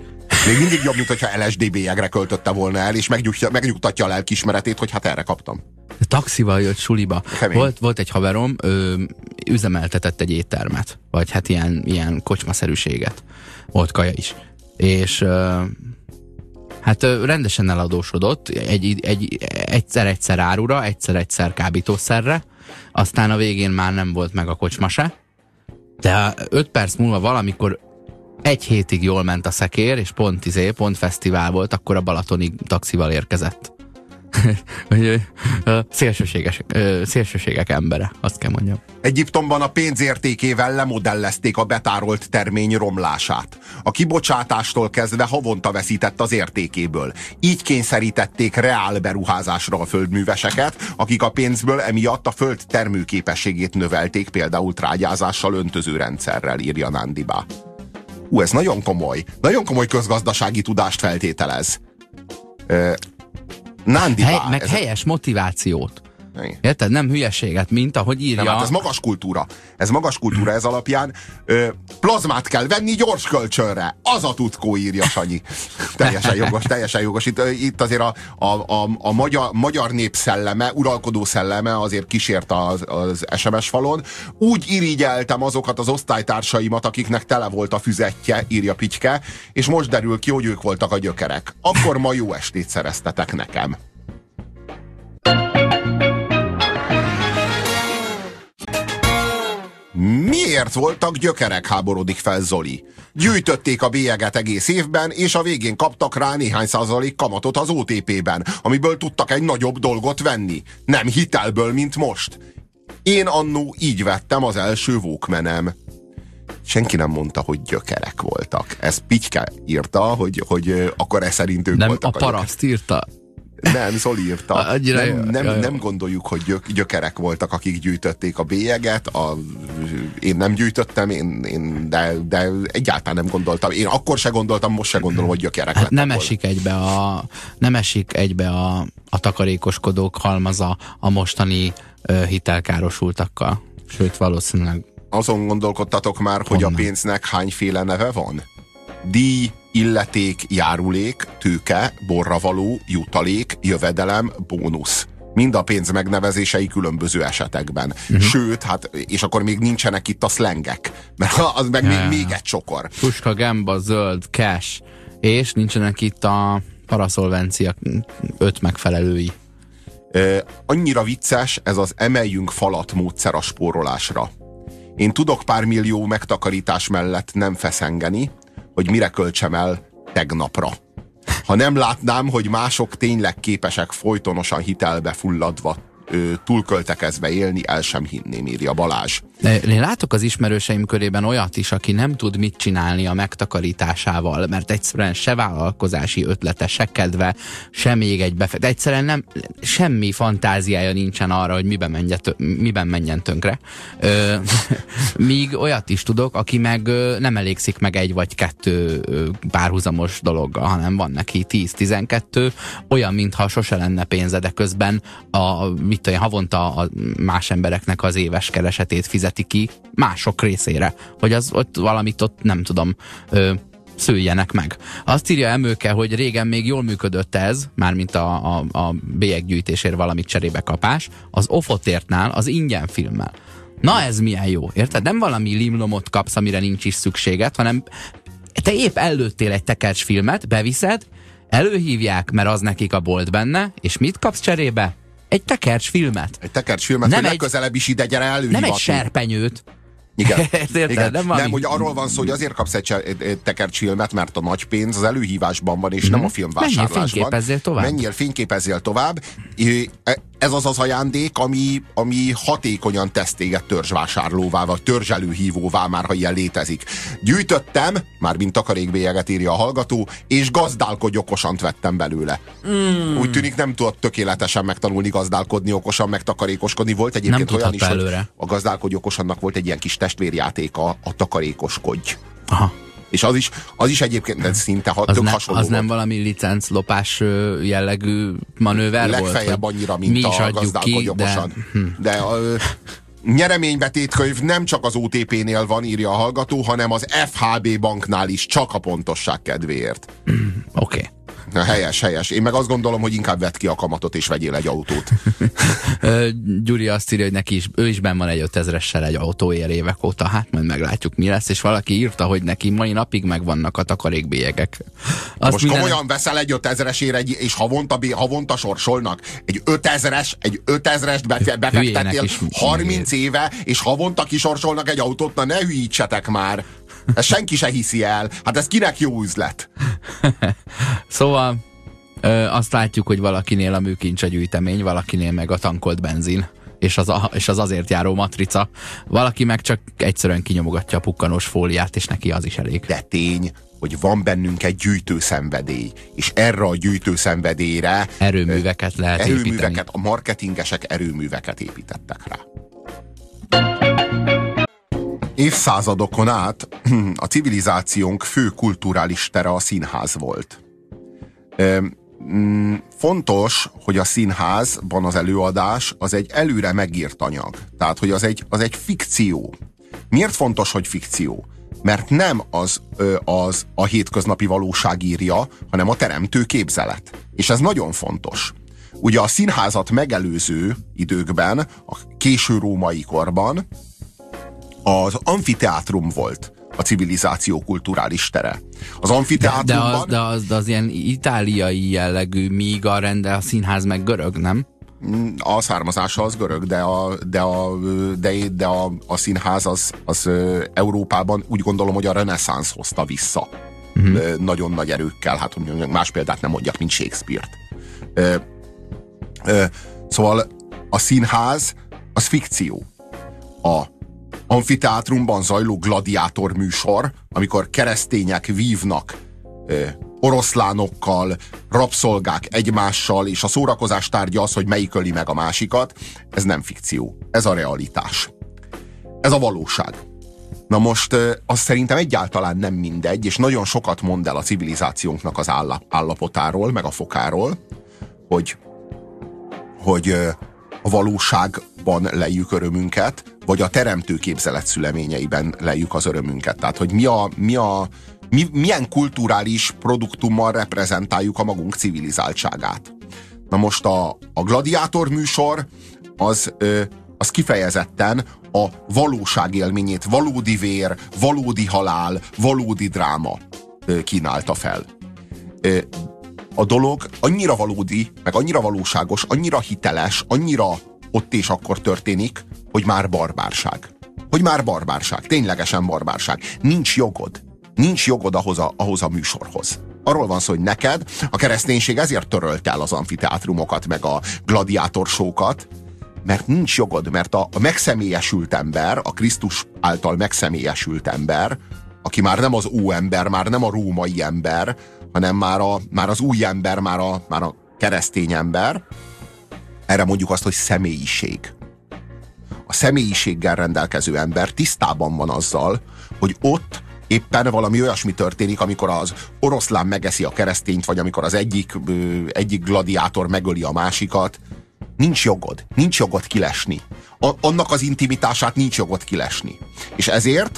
S2: Még mindig jobb, mint hogyha LSD bélyegre költötte volna el, és megnyugtatja a lelkiismeretét, hogy hát erre kaptam.
S1: Taxival jött suliba. Volt egy haverom, üzemeltetett egy éttermet, vagy hát ilyen kocsmaszerűséget. Volt kaja is. És hát rendesen eladósodott, egyszer árura, egyszer kábítószerre, aztán a végén már nem volt meg a kocsma se, de 5 perc múlva valamikor 1 hétig jól ment a szekér, és pont fesztivál volt, akkor a Balatonig taxival érkezett. Szélsőségek embere, azt kell mondjam.
S2: Egyiptomban a pénz értékével lemodellezték a betárolt termény romlását. A kibocsátástól kezdve havonta veszített az értékéből. Így kényszerítették reál beruházásra a földműveseket, akik a pénzből emiatt a föld termőképességét növelték, például trágyázással, öntözőrendszerrel, írja Nandibá. Ez nagyon komoly közgazdasági tudást feltételez. Nandibá.
S1: Meg helyes motivációt. Érted? Nem hülyeséget, mint ahogy írja.
S2: Nem, hát ez magas kultúra. Ez alapján plazmát kell venni gyors kölcsönre. Az a tutkó, írja Sanyi. Teljesen jogos. Itt azért a magyar népszelleme, uralkodó szelleme azért kísért az SMS falon. Úgy irigyeltem azokat az osztálytársaimat, akiknek tele volt a füzetje, írja Pityke, és most derül ki, hogy ők voltak a gyökerek. Akkor ma jó estét szereztetek nekem. Miért voltak gyökerek, háborodik fel Zoli? Gyűjtötték a bélyeget egész évben, és a végén kaptak rá néhány százalék kamatot az OTP-ben, amiből tudtak egy nagyobb dolgot venni. Nem hitelből, mint most. Én annó így vettem az első Walkmanem. Senki nem mondta, hogy gyökerek voltak. Ez Pityke írta, hogy akkor ez szerint ők
S1: nem
S2: voltak
S1: a paraszt írta.
S2: Nem, Zoli írta. Nem gondoljuk, hogy gyökerek voltak, akik gyűjtötték a bélyeget. Én nem gyűjtöttem, de egyáltalán nem gondoltam. Én akkor se gondoltam, most se gondolom, hogy gyökerek lettek
S1: nem esik egybe a takarékoskodók halmaza a mostani hitelkárosultakkal. Sőt, valószínűleg.
S2: Azon gondolkodtatok már, hogy a pénznek hányféle neve van? Díj, illeték, járulék, tőke, borravaló, jutalék, jövedelem, bónusz. Mind a pénz megnevezései különböző esetekben. Sőt, hát, és akkor még nincsenek itt a szlengek, mert az meg még egy csokor.
S1: Puska, gemba, zöld, cash, és nincsenek itt a paraszolvencia 5 megfelelői.
S2: Annyira vicces ez az emeljünk falat módszer a spórolásra. Én tudok pár millió megtakarítás mellett nem feszengeni, hogy mire költsem el tegnapra. Ha nem látnám, hogy mások tényleg képesek folytonosan hitelbe fulladva, túlköltekezve élni, el sem hinném, írja Balázs.
S1: Én látok az ismerőseim körében olyat is, aki nem tud mit csinálni a megtakarításával, mert egyszerűen se vállalkozási ötlete, se kedve, se még egy befektetés. Egyszerűen nem, semmi fantáziája nincsen arra, hogy miben menjen tönkre. Míg olyat is tudok, aki meg nem elégszik meg 1 vagy 2 párhuzamos dologgal, hanem van neki 10-12, olyan, mintha sose lenne pénze, de közben havonta a más embereknek az éves keresetét fizeti ki mások részére, hogy az ott valamit ott nem tudom szüljenek meg. Azt írja Emőke, hogy régen még jól működött ez, mármint a bélyeggyűjtésért valamit cserébe kapás, az Ofotértnál az ingyen filmmel. Na ez milyen jó, érted? Nem valami limlomot kapsz, amire nincs is szükséged, hanem te épp előttél egy tekercsfilmet, beviszed, előhívják, mert az nekik a bolt benne, és mit kapsz cserébe? Egy tekercsfilmet.
S2: Egy tekercsfilmet, hogy legközelebb is ide gyere előhivatni.
S1: Nem egy serpenyőt.
S2: Igen.
S1: Igen.
S2: Nem, hogy arról van szó, hogy azért kapsz egy tekercsfilmet, mert a nagy pénz az előhívásban van, és nem a filmvásárlásban.
S1: Menjél,
S2: fényképezzél tovább. Ez az az ajándék, ami hatékonyan tesz téged törzsvásárlóvá, vagy törzselőhívóvá, már ha ilyen létezik. Gyűjtöttem, mármint takarékbélyeget, írja a hallgató, és gazdálkodj okosant vettem belőle. Úgy tűnik, nem tudott tökéletesen megtanulni gazdálkodni okosan, meg takarékoskodni. Volt egyébként olyan is, hogy a gazdálkodj okosannak volt egy ilyen kis testvérjátéka, a takarékoskodj.
S1: Aha.
S2: És az is egyébként szinte tök hasonló.
S1: Az nem valami licenclopás jellegű manőver volt?
S2: Legfeljebb annyira, mint a gazdálkodj okosan. De Nyereménybetétkönyv nem csak az OTP-nél van, írja a hallgató, hanem az FHB banknál is, csak a pontosság kedvéért.
S1: Oké.
S2: Helyes. Én meg azt gondolom, hogy inkább vedd ki a kamatot és vegyél egy autót.
S1: Gyuri azt írja, hogy ő is benn van egy 5000-essel egy autóér évek óta, hát majd meglátjuk mi lesz, és valaki írta, hogy neki mai napig megvannak a takarékbélyegek.
S2: Most komolyan veszel egy 5000-esért, és havonta sorsolnak? Egy 5000-est befektettél 30 éve, és havonta kisorsolnak egy autót, na ne hülyítsetek már! Ezt senki se hiszi el. Hát ez kinek jó üzlet?
S1: Szóval azt látjuk, hogy valakinél a műkincs a gyűjtemény, valakinél meg a tankolt benzin, és az azért járó matrica. Valaki meg csak egyszerűen kinyomogatja a pukkanós fóliát, és neki az is elég.
S2: De tény, hogy van bennünk egy gyűjtőszenvedély, és erre a gyűjtőszenvedélyre
S1: erőműveket lehet építeni.
S2: A marketingesek erőműveket építettek rá. Évszázadokon át a civilizációnk fő kulturális tere a színház volt. Fontos, hogy a színházban az előadás az egy előre megírt anyag. Tehát, hogy az egy fikció. Miért fontos, hogy fikció? Mert nem az a hétköznapi valóság írja, hanem a teremtő képzelet. És ez nagyon fontos. Ugye a színházat megelőző időkben, a késő római korban az amfiteátrum volt a civilizáció kulturális tere. Az amfiteátrumban...
S1: De az ilyen itáliai jellegű, míg a színház meg görög, nem?
S2: A származása az görög, de a színház az Európában úgy gondolom, hogy a reneszánsz hozta vissza. Nagyon nagy erőkkel, hát más példát nem mondjak, mint Shakespeare-t. Szóval a színház az fikció. A amfiteátrumban zajló gladiátor műsor, amikor keresztények vívnak oroszlánokkal, rabszolgák egymással, és a szórakozás tárgya az, hogy melyik öli meg a másikat, ez nem fikció, ez a realitás. Ez a valóság. Na most az szerintem egyáltalán nem mindegy, és nagyon sokat mond el a civilizációnknak az állapotáról, meg a fokáról, hogy a valóságban lejjük örömünket, vagy a teremtő képzelet szüleményeiben lejjük az örömünket. Tehát, hogy milyen kulturális produktummal reprezentáljuk a magunk civilizáltságát. Na most a gladiátor műsor az kifejezetten a valóság élményét, valódi vér, valódi halál, valódi dráma kínálta fel. A dolog annyira valódi, meg annyira valóságos, annyira hiteles, annyira ott és akkor történik, hogy már barbárság. Ténylegesen barbárság. Nincs jogod ahhoz a műsorhoz. Arról van szó, hogy neked a kereszténység ezért törölte el az amfiteátrumokat, meg a gladiátorsókat, mert nincs jogod, mert a megszemélyesült ember, a Krisztus által megszemélyesült ember, aki már nem az óember, már nem a római ember, hanem már az új ember, már a keresztény ember, erre mondjuk azt, hogy személyiség. A személyiséggel rendelkező ember tisztában van azzal, hogy ott éppen valami olyasmi történik, amikor az oroszlán megeszi a keresztényt, vagy amikor az egyik gladiátor megöli a másikat. Nincs jogod kilesni. Annak az intimitását nincs jogod kilesni. És ezért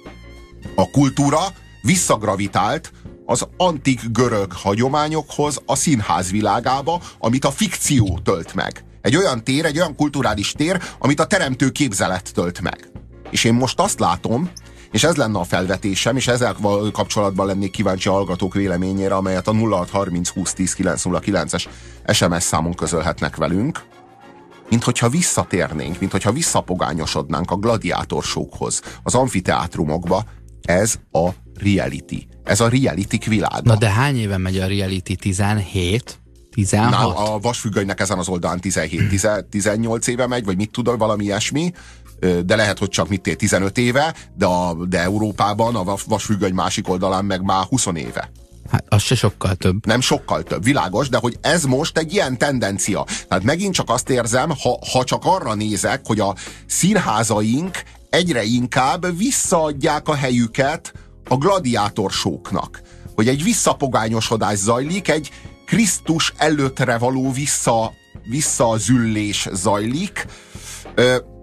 S2: a kultúra visszagravitált az antik görög hagyományokhoz, a színház világába, amit a fikció tölt meg. Egy olyan kulturális tér, amit a teremtő képzelet tölt meg. És én most azt látom, és ez lenne a felvetésem, és ezzel kapcsolatban lennék kíváncsi a hallgatók véleményére, amelyet a 0630 20 10 909-es SMS számon közölhetnek velünk, minthogyha visszatérnénk, minthogyha visszapogányosodnánk a gladiátorsókhoz, az amfiteátrumokba. Ez a reality. Ez a realitik világa.
S1: Na de hány éve megy a reality? 17? 16?
S2: Na, a vasfüggönynek ezen az oldalán 17-18 éve megy, vagy mit tudod, valami ilyesmi, de lehet, hogy csak 15 éve, de Európában a vasfüggöny másik oldalán meg már 20 éve.
S1: Hát az se sokkal több.
S2: Nem sokkal több, világos, de hogy ez most egy ilyen tendencia. Tehát megint csak azt érzem, ha csak arra nézek, hogy a színházaink egyre inkább visszaadják a helyüket a gladiátorsóknak. Hogy egy visszapogányosodás zajlik, egy Krisztus előttre való visszazüllés zajlik.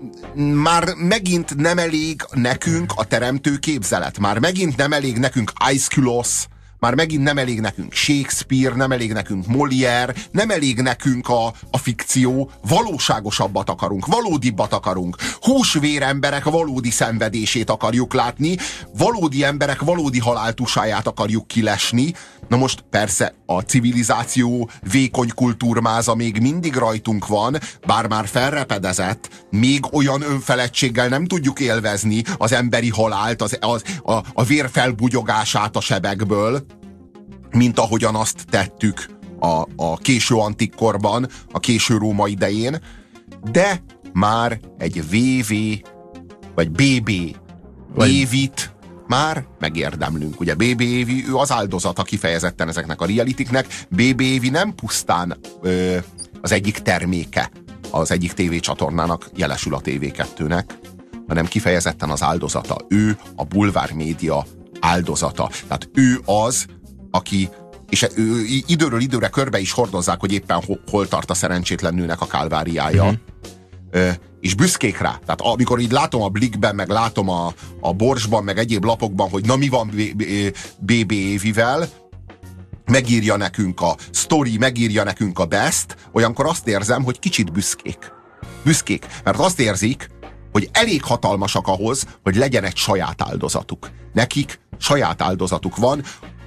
S2: már megint nem elég nekünk a teremtő képzelet, már megint nem elég nekünk Aeschylus, már megint nem elég nekünk Shakespeare, nem elég nekünk Molière, nem elég nekünk a fikció, valóságosabbat akarunk, valódibbat akarunk. Húsvér emberek valódi szenvedését akarjuk látni, valódi emberek valódi haláltusáját akarjuk kilesni. Na most persze a civilizáció vékony kultúrmáza még mindig rajtunk van, bár már felrepedezett, még olyan önfeledtséggel nem tudjuk élvezni az emberi halált, a vér felbugyogását a sebekből, mint ahogyan azt tettük a késő antik korban, a késő Róma idején, de már egy VV vagy BB évit már megérdemlünk. Ugye BB évi, ő az áldozata kifejezetten ezeknek a realitiknek. BB évi nem pusztán az egyik terméke az egyik tévécsatornának, jelesül a TV2-nek, hanem kifejezetten az áldozata. Ő a bulvár média áldozata. Tehát ő az, aki, és ő időről időre körbe is hordozzák, hogy éppen hol tart a szerencsétlen nőnek a kálváriája. És büszkék rá. Tehát amikor így látom a Blickben, meg látom a Borsban, meg egyéb lapokban, hogy na mi van BB Évivel, megírja nekünk a Story, megírja nekünk a Best, olyankor azt érzem, hogy kicsit büszkék. Büszkék, mert azt érzik, hogy elég hatalmasak ahhoz, hogy legyen egy saját áldozatuk. Nekik saját áldozatuk van,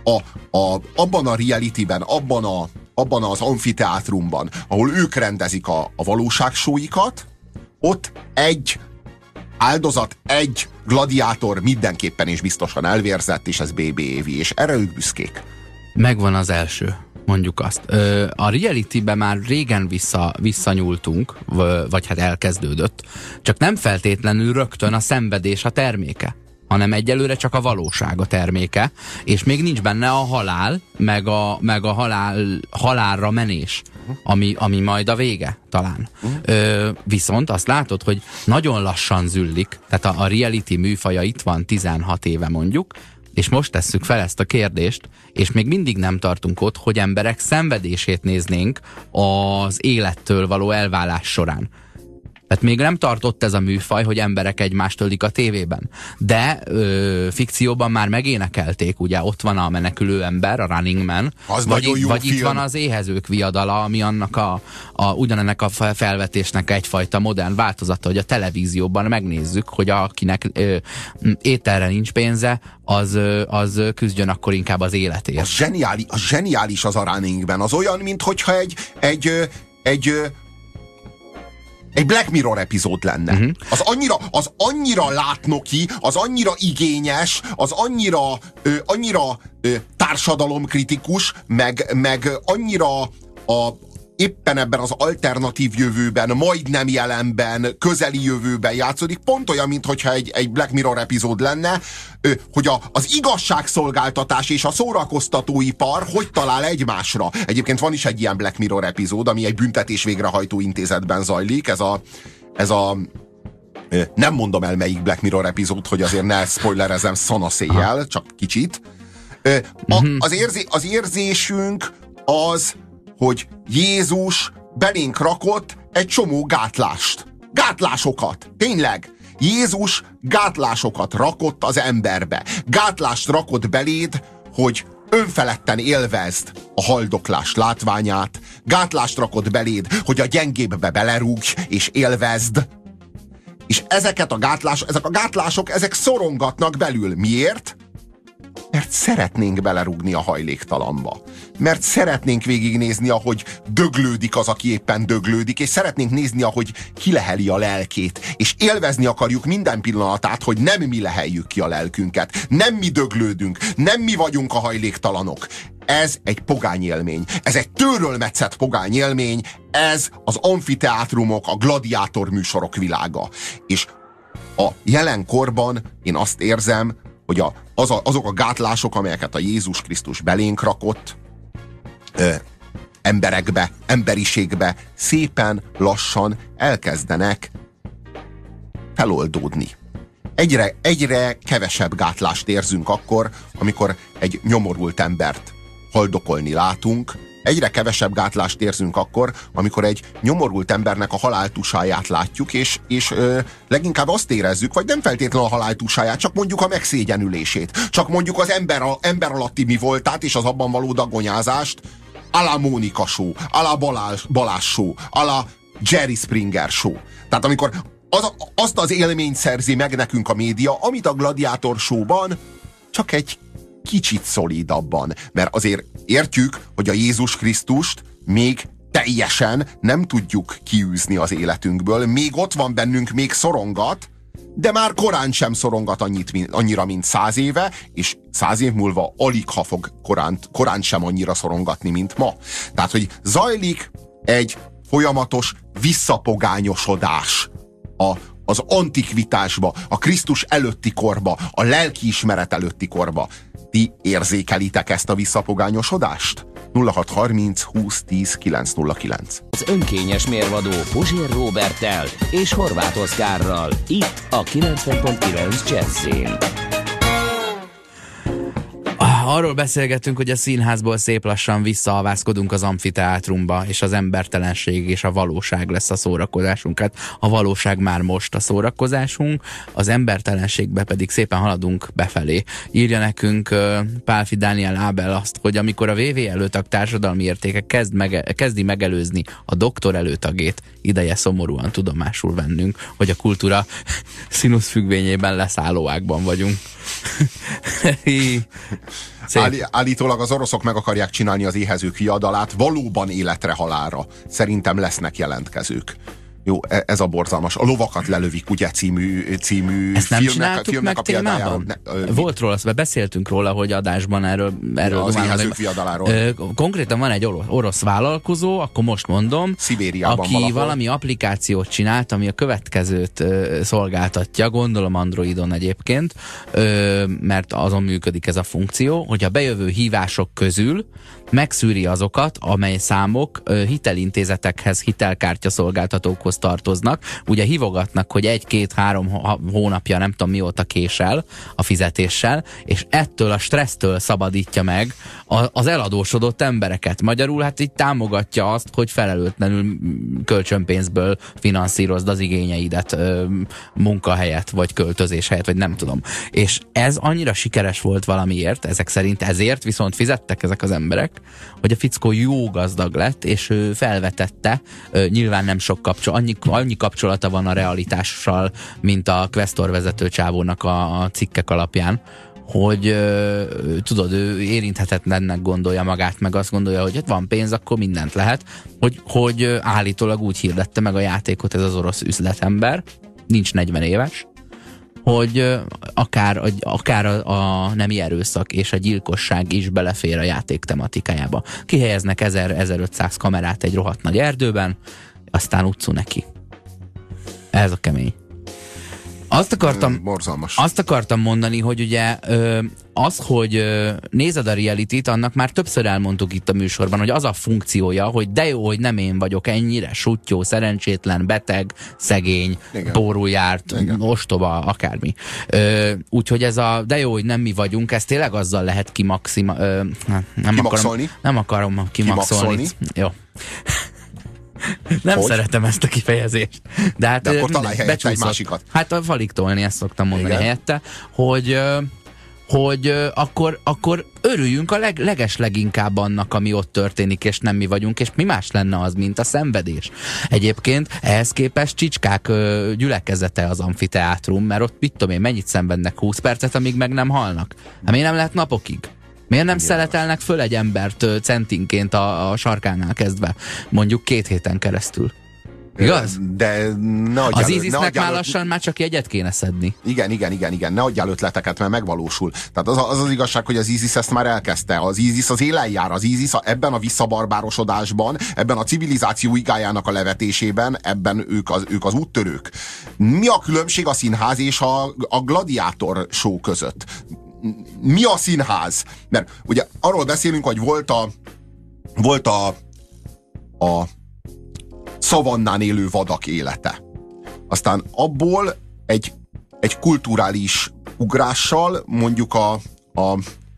S2: abban a realityben, abban az amfiteátrumban, ahol ők rendezik a valóságsóikat, ott egy áldozat, egy gladiátor mindenképpen és biztosan elvérzett, és ez BB Évi, és erre ők büszkék.
S1: Megvan az első, mondjuk azt. A realityben már régen visszanyúltunk, vagy hát elkezdődött, csak nem feltétlenül rögtön a szenvedés a terméke, hanem egyelőre csak a valóság a terméke, és még nincs benne a halál, meg a halálra menés, ami majd a vége talán. Viszont azt látod, hogy nagyon lassan züllik, tehát a reality műfaja itt van 16 éve mondjuk, és most tesszük fel ezt a kérdést, és még mindig nem tartunk ott, hogy emberek szenvedését néznénk az élettől való elválás során. Tehát még nem tartott ez a műfaj, hogy emberek egymást ölik a tévében. De fikcióban már megénekelték, ugye ott van a menekülő ember, a Running Man, vagy itt van az Éhezők viadala, ami annak ugyanennek a felvetésnek egyfajta modern változata, hogy a televízióban megnézzük, hogy akinek ételre nincs pénze, az küzdjön akkor inkább az életért.
S2: A zseniális az a Running Man, az olyan, minthogyha egy Black Mirror epizód lenne. Az annyira látnoki, az annyira igényes, az annyira társadalomkritikus, meg annyira éppen ebben az alternatív jövőben, majdnem jelenben, közeli jövőben játszódik, pont olyan, mintha egy Black Mirror epizód lenne, hogy az igazságszolgáltatás és a szórakoztatóipar hogy talál egymásra. Egyébként van is egy ilyen Black Mirror epizód, ami egy büntetés végrehajtó intézetben zajlik. Ez a nem mondom el melyik Black Mirror epizód, hogy azért ne spoilerezem szanaszéjjel, csak kicsit. Az érzésünk az, hogy Jézus belénk rakott egy csomó gátlást. Gátlásokat. Tényleg. Jézus gátlásokat rakott az emberbe. Gátlást rakott beléd, hogy önfeledten élvezd a haldoklás látványát. Gátlást rakott beléd, hogy a gyengébbbe belerúgj és élvezd. És ezek a gátlások, ezek szorongatnak belül. Miért? Mert szeretnénk belerúgni a hajléktalanba. Mert szeretnénk végignézni, ahogy döglődik az, aki éppen döglődik, és szeretnénk nézni, ahogy kileheli a lelkét. És élvezni akarjuk minden pillanatát, hogy nem mi leheljük ki a lelkünket. Nem mi döglődünk, nem mi vagyunk a hajléktalanok. Ez egy pogány élmény. Ez egy tőrölmetszett pogány élmény. Ez az amfiteátrumok, a gladiátor műsorok világa. És a jelenkorban én azt érzem, hogy azok a gátlások, amelyeket a Jézus Krisztus belénk rakott emberekbe, emberiségbe, szépen lassan elkezdenek feloldódni. Egyre kevesebb gátlást érzünk akkor, amikor egy nyomorult embert haldokolni látunk, Egyre kevesebb gátlást érzünk akkor, amikor egy nyomorult embernek a haláltusáját látjuk, és leginkább azt érezzük, vagy nem feltétlenül a haláltusáját, csak mondjuk a megszégyenülését, csak mondjuk az ember alatti mi voltát, és az abban való dagonyázást, à la Mónika show, à la Balázs show, à la Jerry Springer show. Tehát amikor azt az élményt szerzi meg nekünk a média, amit a Gladiátor showban csak egy kicsit szolidabban. Mert azért értjük, hogy a Jézus Krisztust még teljesen nem tudjuk kiűzni az életünkből. Még ott van bennünk, még szorongat, de már korán sem szorongat annyira, mint 100 éve, és 100 év múlva aligha fog korán sem annyira szorongatni, mint ma. Tehát, hogy zajlik egy folyamatos visszapogányosodás az antikvitásba, a Krisztus előtti korba, a lelkiismeret előtti korba. Ti érzékelitek ezt a visszapogányosodást? 0630 20 10 909.
S3: Az önkényes mérvadó Puzsér Róberttel és Horváth Oszkárral. Itt a 90.9 Jazzin.
S1: Arról beszélgetünk, hogy a színházból szép lassan visszahavázkodunk az amfiteátrumba, és az embertelenség és a valóság lesz a szórakozásunk. Hát a valóság már most a szórakozásunk, az embertelenségbe pedig szépen haladunk befelé. Írja nekünk Pálfi Dániel Ábel azt, hogy amikor a VV előtag társadalmi értéke kezdi megelőzni a doktor előtagét, ideje szomorúan tudomásul vennünk, hogy a kultúra színuszfüggvényében leszállóákban vagyunk.
S2: Állítólag az oroszok meg akarják csinálni az Éhezők viadalát valóban életre halálra. Szerintem lesznek jelentkezők. Jó, ez a borzalmas. A lovakat lelövik, ugye, című
S1: ezt nem csináltuk meg
S2: a példájáról.
S1: Volt róla, beszéltünk róla, hogy adásban erről
S2: az Éhezők viadaláról.
S1: Konkrétan van egy orosz vállalkozó, akkor most mondom,
S2: Szibériában
S1: aki valami applikációt csinált, ami a következőt szolgáltatja, gondolom Androidon egyébként, mert azon működik ez a funkció, hogy a bejövő hívások közül megszűri azokat, amely számok hitelintézetekhez, hitelkártyaszolgáltatókhoz tartoznak. Ugye hívogatnak, hogy 1-2-3 hónapja nem tudom mióta késel a fizetéssel, és ettől a stressztől szabadítja meg az eladósodott embereket. Magyarul hát így támogatja azt, hogy felelőtlenül kölcsönpénzből finanszírozd az igényeidet, munkahelyet, vagy költözés helyett, vagy nem tudom. És ez annyira sikeres volt valamiért, ezek szerint ezért viszont fizettek ezek az emberek, hogy a fickó jó gazdag lett, és ő felvetette, nyilván nem sok annyi kapcsolata van a realitással, mint a Questor vezető csávónak a cikkek alapján, hogy tudod, ő érinthetetlennek gondolja magát, meg azt gondolja, hogy hát van pénz, akkor mindent lehet, hogy állítólag úgy hirdette meg a játékot ez az orosz üzletember, nincs 40 éves, hogy akár a nemi erőszak és a gyilkosság is belefér a játék tematikájába. Kihelyeznek 1000-1500 kamerát egy rohadt nagy erdőben, aztán utcú neki. Ez a kemény. Azt akartam mondani, hogy ugye az, hogy nézed a realityt, annak már többször elmondtuk itt a műsorban, hogy az a funkciója, hogy de jó, hogy nem én vagyok ennyire suttyó, szerencsétlen, beteg, szegény, póruljárt, ostoba, akármi. Úgyhogy ez a de jó, hogy nem mi vagyunk, ezt tényleg azzal lehet nem akarom kimaxolni. Jó. Nem hogy? Szeretem ezt a kifejezést. De hát
S2: de akkor találj helyette egy másikat.
S1: Hát a falig tolni, ezt szoktam mondani helyette, hogy akkor örüljünk a leginkább annak, ami ott történik, és nem mi vagyunk, és mi más lenne az, mint a szenvedés. Egyébként ehhez képest csicskák gyülekezete az amfiteátrum, mert ott mit tudom én, mennyit szenvednek 20 percet, amíg meg nem halnak. Hát miért nem lehet napokig? Miért nem szeletelnek föl egy embert centinként a sarkánál kezdve, mondjuk 2 héten keresztül? Igaz?
S2: De
S1: az ISIS-nek már lassan már csak jegyet kéne szedni.
S2: Igen. Ne adjál ötleteket, mert megvalósul. Tehát az igazság, hogy az ISIS ezt már elkezdte. Az ISIS az élen jár. Az ISIS ebben a visszabarbárosodásban, ebben a civilizáció igájának a levetésében, ebben ők az úttörők. Mi a különbség a színház és a gladiátor show között? Mi a színház? Mert ugye arról beszélünk, hogy volt a szavannán élő vadak élete. Aztán abból egy kulturális ugrással mondjuk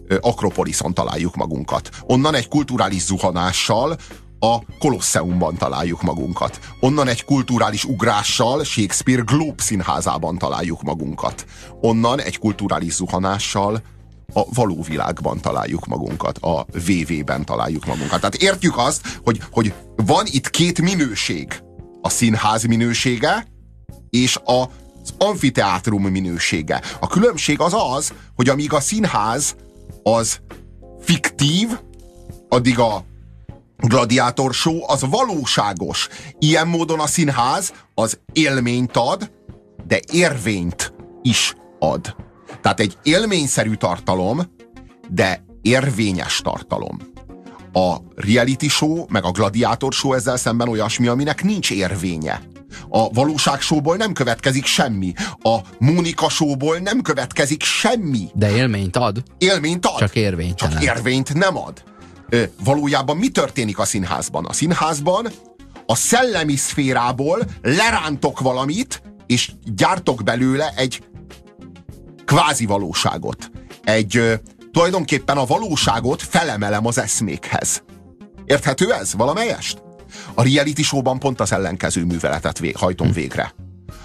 S2: Akropoliszon találjuk magunkat. Onnan egy kulturális zuhanással a Kolosseumban találjuk magunkat. Onnan egy kulturális ugrással Shakespeare Globe színházában találjuk magunkat. Onnan egy kulturális zuhanással a való világban találjuk magunkat, a VV-ben találjuk magunkat. Tehát értjük azt, hogy van itt két minőség. A színház minősége és az amfiteátrum minősége. A különbség az, hogy amíg a színház az fiktív, addig a gladiátor show az valóságos. Ilyen módon a színház az élményt ad, de érvényt is ad. Tehát egy élményszerű tartalom, de érvényes tartalom. A reality show, meg a gladiátor show ezzel szemben olyasmi, aminek nincs érvénye. A valóság showból nem következik semmi. A Mónika showból nem következik semmi.
S1: De élményt ad.
S2: Élményt ad.
S1: Csak érvényt
S2: Csak érvényt nem ad. Valójában mi történik a színházban? A színházban a szellemi szférából lerántok valamit, és gyártok belőle egy kvázi valóságot. Tulajdonképpen a valóságot felemelem az eszmékhez. Érthető ez valamelyest? A reality showban pont az ellenkező műveletet hajtom végre.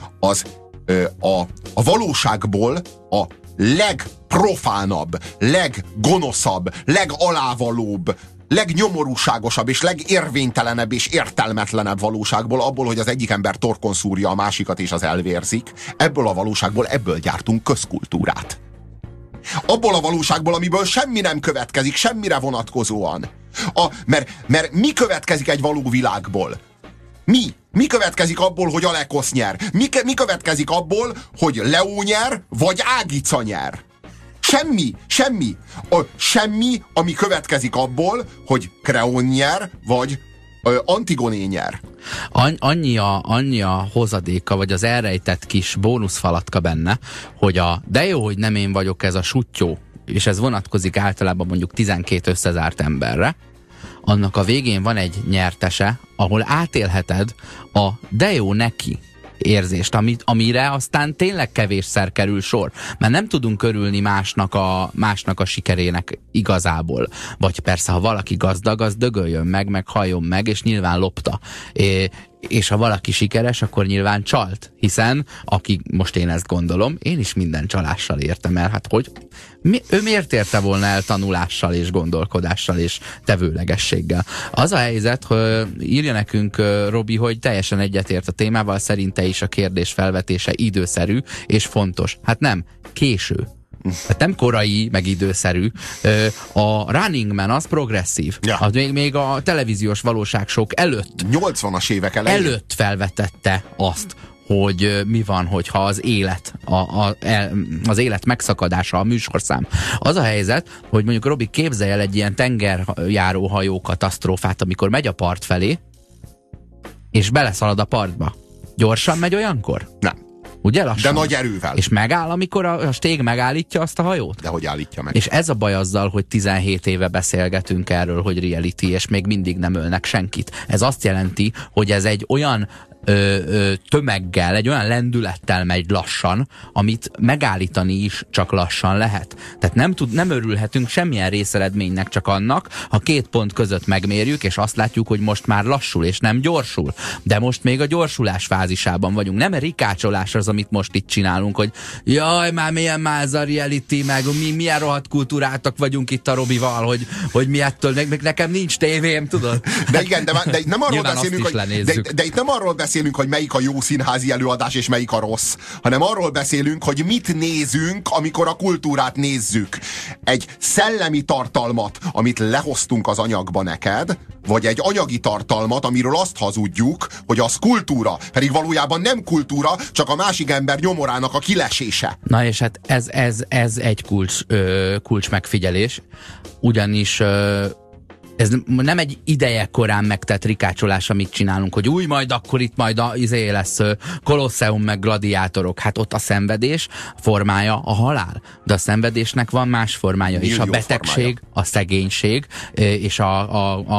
S2: A valóságból a legprofánabb, leggonoszabb, legalávalóbb, legnyomorúságosabb és legérvénytelenebb és értelmetlenebb valóságból, abból, hogy az egyik ember torkon szúrja a másikat és az elvérzik, ebből a valóságból gyártunk közkultúrát. Abból a valóságból, amiből semmi nem következik, semmire vonatkozóan. Mert mi következik egy való világból? Mi következik abból, hogy Alekosz nyer? Mi következik abból, hogy Leó nyer, vagy Ágica nyer? Semmi. Semmi, ami következik abból, hogy Kreón nyer, vagy Antigoné nyer.
S1: Annyi a hozadéka, vagy az elrejtett kis bónuszfalatka benne, hogy de jó, hogy nem én vagyok ez a suttyó, és ez vonatkozik általában mondjuk 12 összezárt emberre, annak a végén van egy nyertese, ahol átélheted a de jó neki érzést, amire aztán tényleg kevésszer kerül sor. Mert nem tudunk örülni másnak a sikerének igazából. Vagy persze, ha valaki gazdag, az dögöljön meg halljon meg, és nyilván lopta. És ha valaki sikeres, akkor nyilván csalt. Hiszen, most én ezt gondolom, én is minden csalással értem el. Hát ő miért érte volna el tanulással és gondolkodással és tevőlegességgel? Az a helyzet, hogy írja nekünk Robi, hogy teljesen egyetért a témával, szerinte is a kérdés felvetése időszerű és fontos. Hát nem, késő. Hát nem korai, meg időszerű. A Running Man az progresszív. Ja. Az még a televíziós valóságsók előtt
S2: 80-as évek elején
S1: előtt felvetette azt, hogy mi van, hogyha az élet megszakadása a műsorszám. Az a helyzet, hogy mondjuk Robi, képzelj el egy ilyen tengerjáróhajó katasztrófát, amikor megy a part felé, és beleszalad a partba. Gyorsan megy olyankor?
S2: Nem.
S1: Ugye lassan?
S2: De nagy erővel.
S1: És megáll, amikor a stég megállítja azt a hajót?
S2: De hogy állítja meg?
S1: És ez a baj azzal, hogy 17 éve beszélgetünk erről, hogy reality, és még mindig nem ölnek senkit. Ez azt jelenti, hogy ez egy olyan tömeggel, egy olyan lendülettel megy lassan, amit megállítani is csak lassan lehet. Tehát nem örülhetünk semmilyen részeredménynek, csak annak, ha két pont között megmérjük, és azt látjuk, hogy most már lassul, és nem gyorsul. De most még a gyorsulás fázisában vagyunk. Nem rikácsolás az, amit most itt csinálunk, hogy jaj, már milyen ez a reality, meg milyen rohadt kultúráltak vagyunk itt a Robival, hogy mi ettől, meg nekem nincs tévém, tudod?
S2: De igen, de itt nem arról beszélünk, de itt nem arról beszélünk, hogy melyik a jó színházi előadás és melyik a rossz, hanem arról beszélünk, hogy mit nézünk, amikor a kultúrát nézzük. Egy szellemi tartalmat, amit lehoztunk az anyagba neked, vagy egy anyagi tartalmat, amiről azt hazudjuk, hogy az kultúra, pedig valójában nem kultúra, csak a másik ember nyomorának a kilesése.
S1: Na és hát ez egy kulcs megfigyelés, ugyanis ez nem egy ideje korán megtett rikácsolás, amit csinálunk, hogy majd akkor itt majd lesz Kolosseum meg gladiátorok. Hát ott a szenvedés formája a halál. De a szenvedésnek van más formája is. A betegség, formája. A szegénység és a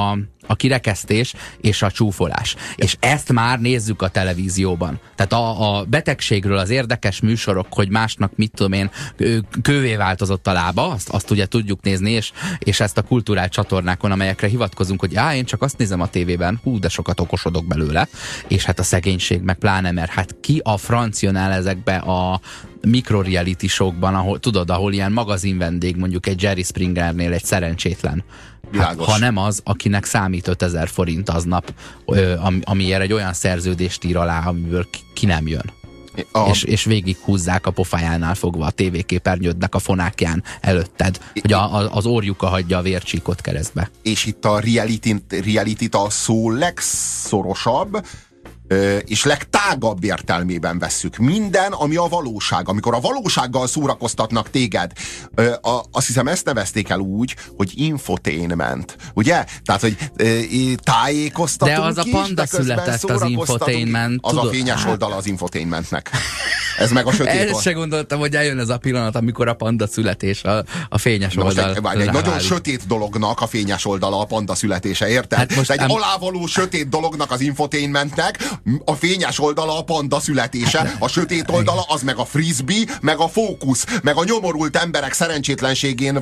S1: a kirekesztés és a csúfolás. És ezt már nézzük a televízióban. Tehát a betegségről az érdekes műsorok, hogy másnak mit tudom én, kővé változott a lába, azt ugye tudjuk nézni, és ezt a kulturált csatornákon, amelyekre hivatkozunk, hogy én csak azt nézem a tévében, de sokat okosodok belőle, és hát a szegénység meg pláne, mert hát ki a francionál ezekbe a mikroreality show-kban, ahol ilyen magazinvendég, mondjuk egy Jerry Springernél egy szerencsétlen. Hát, ha nem az, akinek számít 5000 forint aznap, amiért egy olyan szerződést ír alá, amiből ki nem jön. És végig húzzák a pofájánál fogva a tévéképernyődnek a fonákján előtted, hogy az orjuka hagyja a vércsíkot keresztbe.
S2: És itt a reality-t a szó legszorosabb és legtágabb értelmében vesszük. Minden, ami a valóság. Amikor a valósággal szórakoztatnak téged, azt hiszem ezt nevezték el úgy, hogy infotainment. Ugye? Tehát, hogy tájékoztatunk
S1: de az a panda született az infotainment.
S2: Az a fényes oldala az infotainmentnek. Ez meg a sötét oldal.
S1: Ezt se gondoltam, hogy eljön ez a pillanat, amikor a panda születés a fényes oldal.
S2: Egy nagyon sötét dolognak a fényes oldala a panda születése, érted? Hát most egy alávaló sötét dolognak az infotainmentnek a fényes oldala a panda születése, a sötét oldala az meg a frisbee, meg a fókusz, meg a nyomorult emberek szerencsétlenségén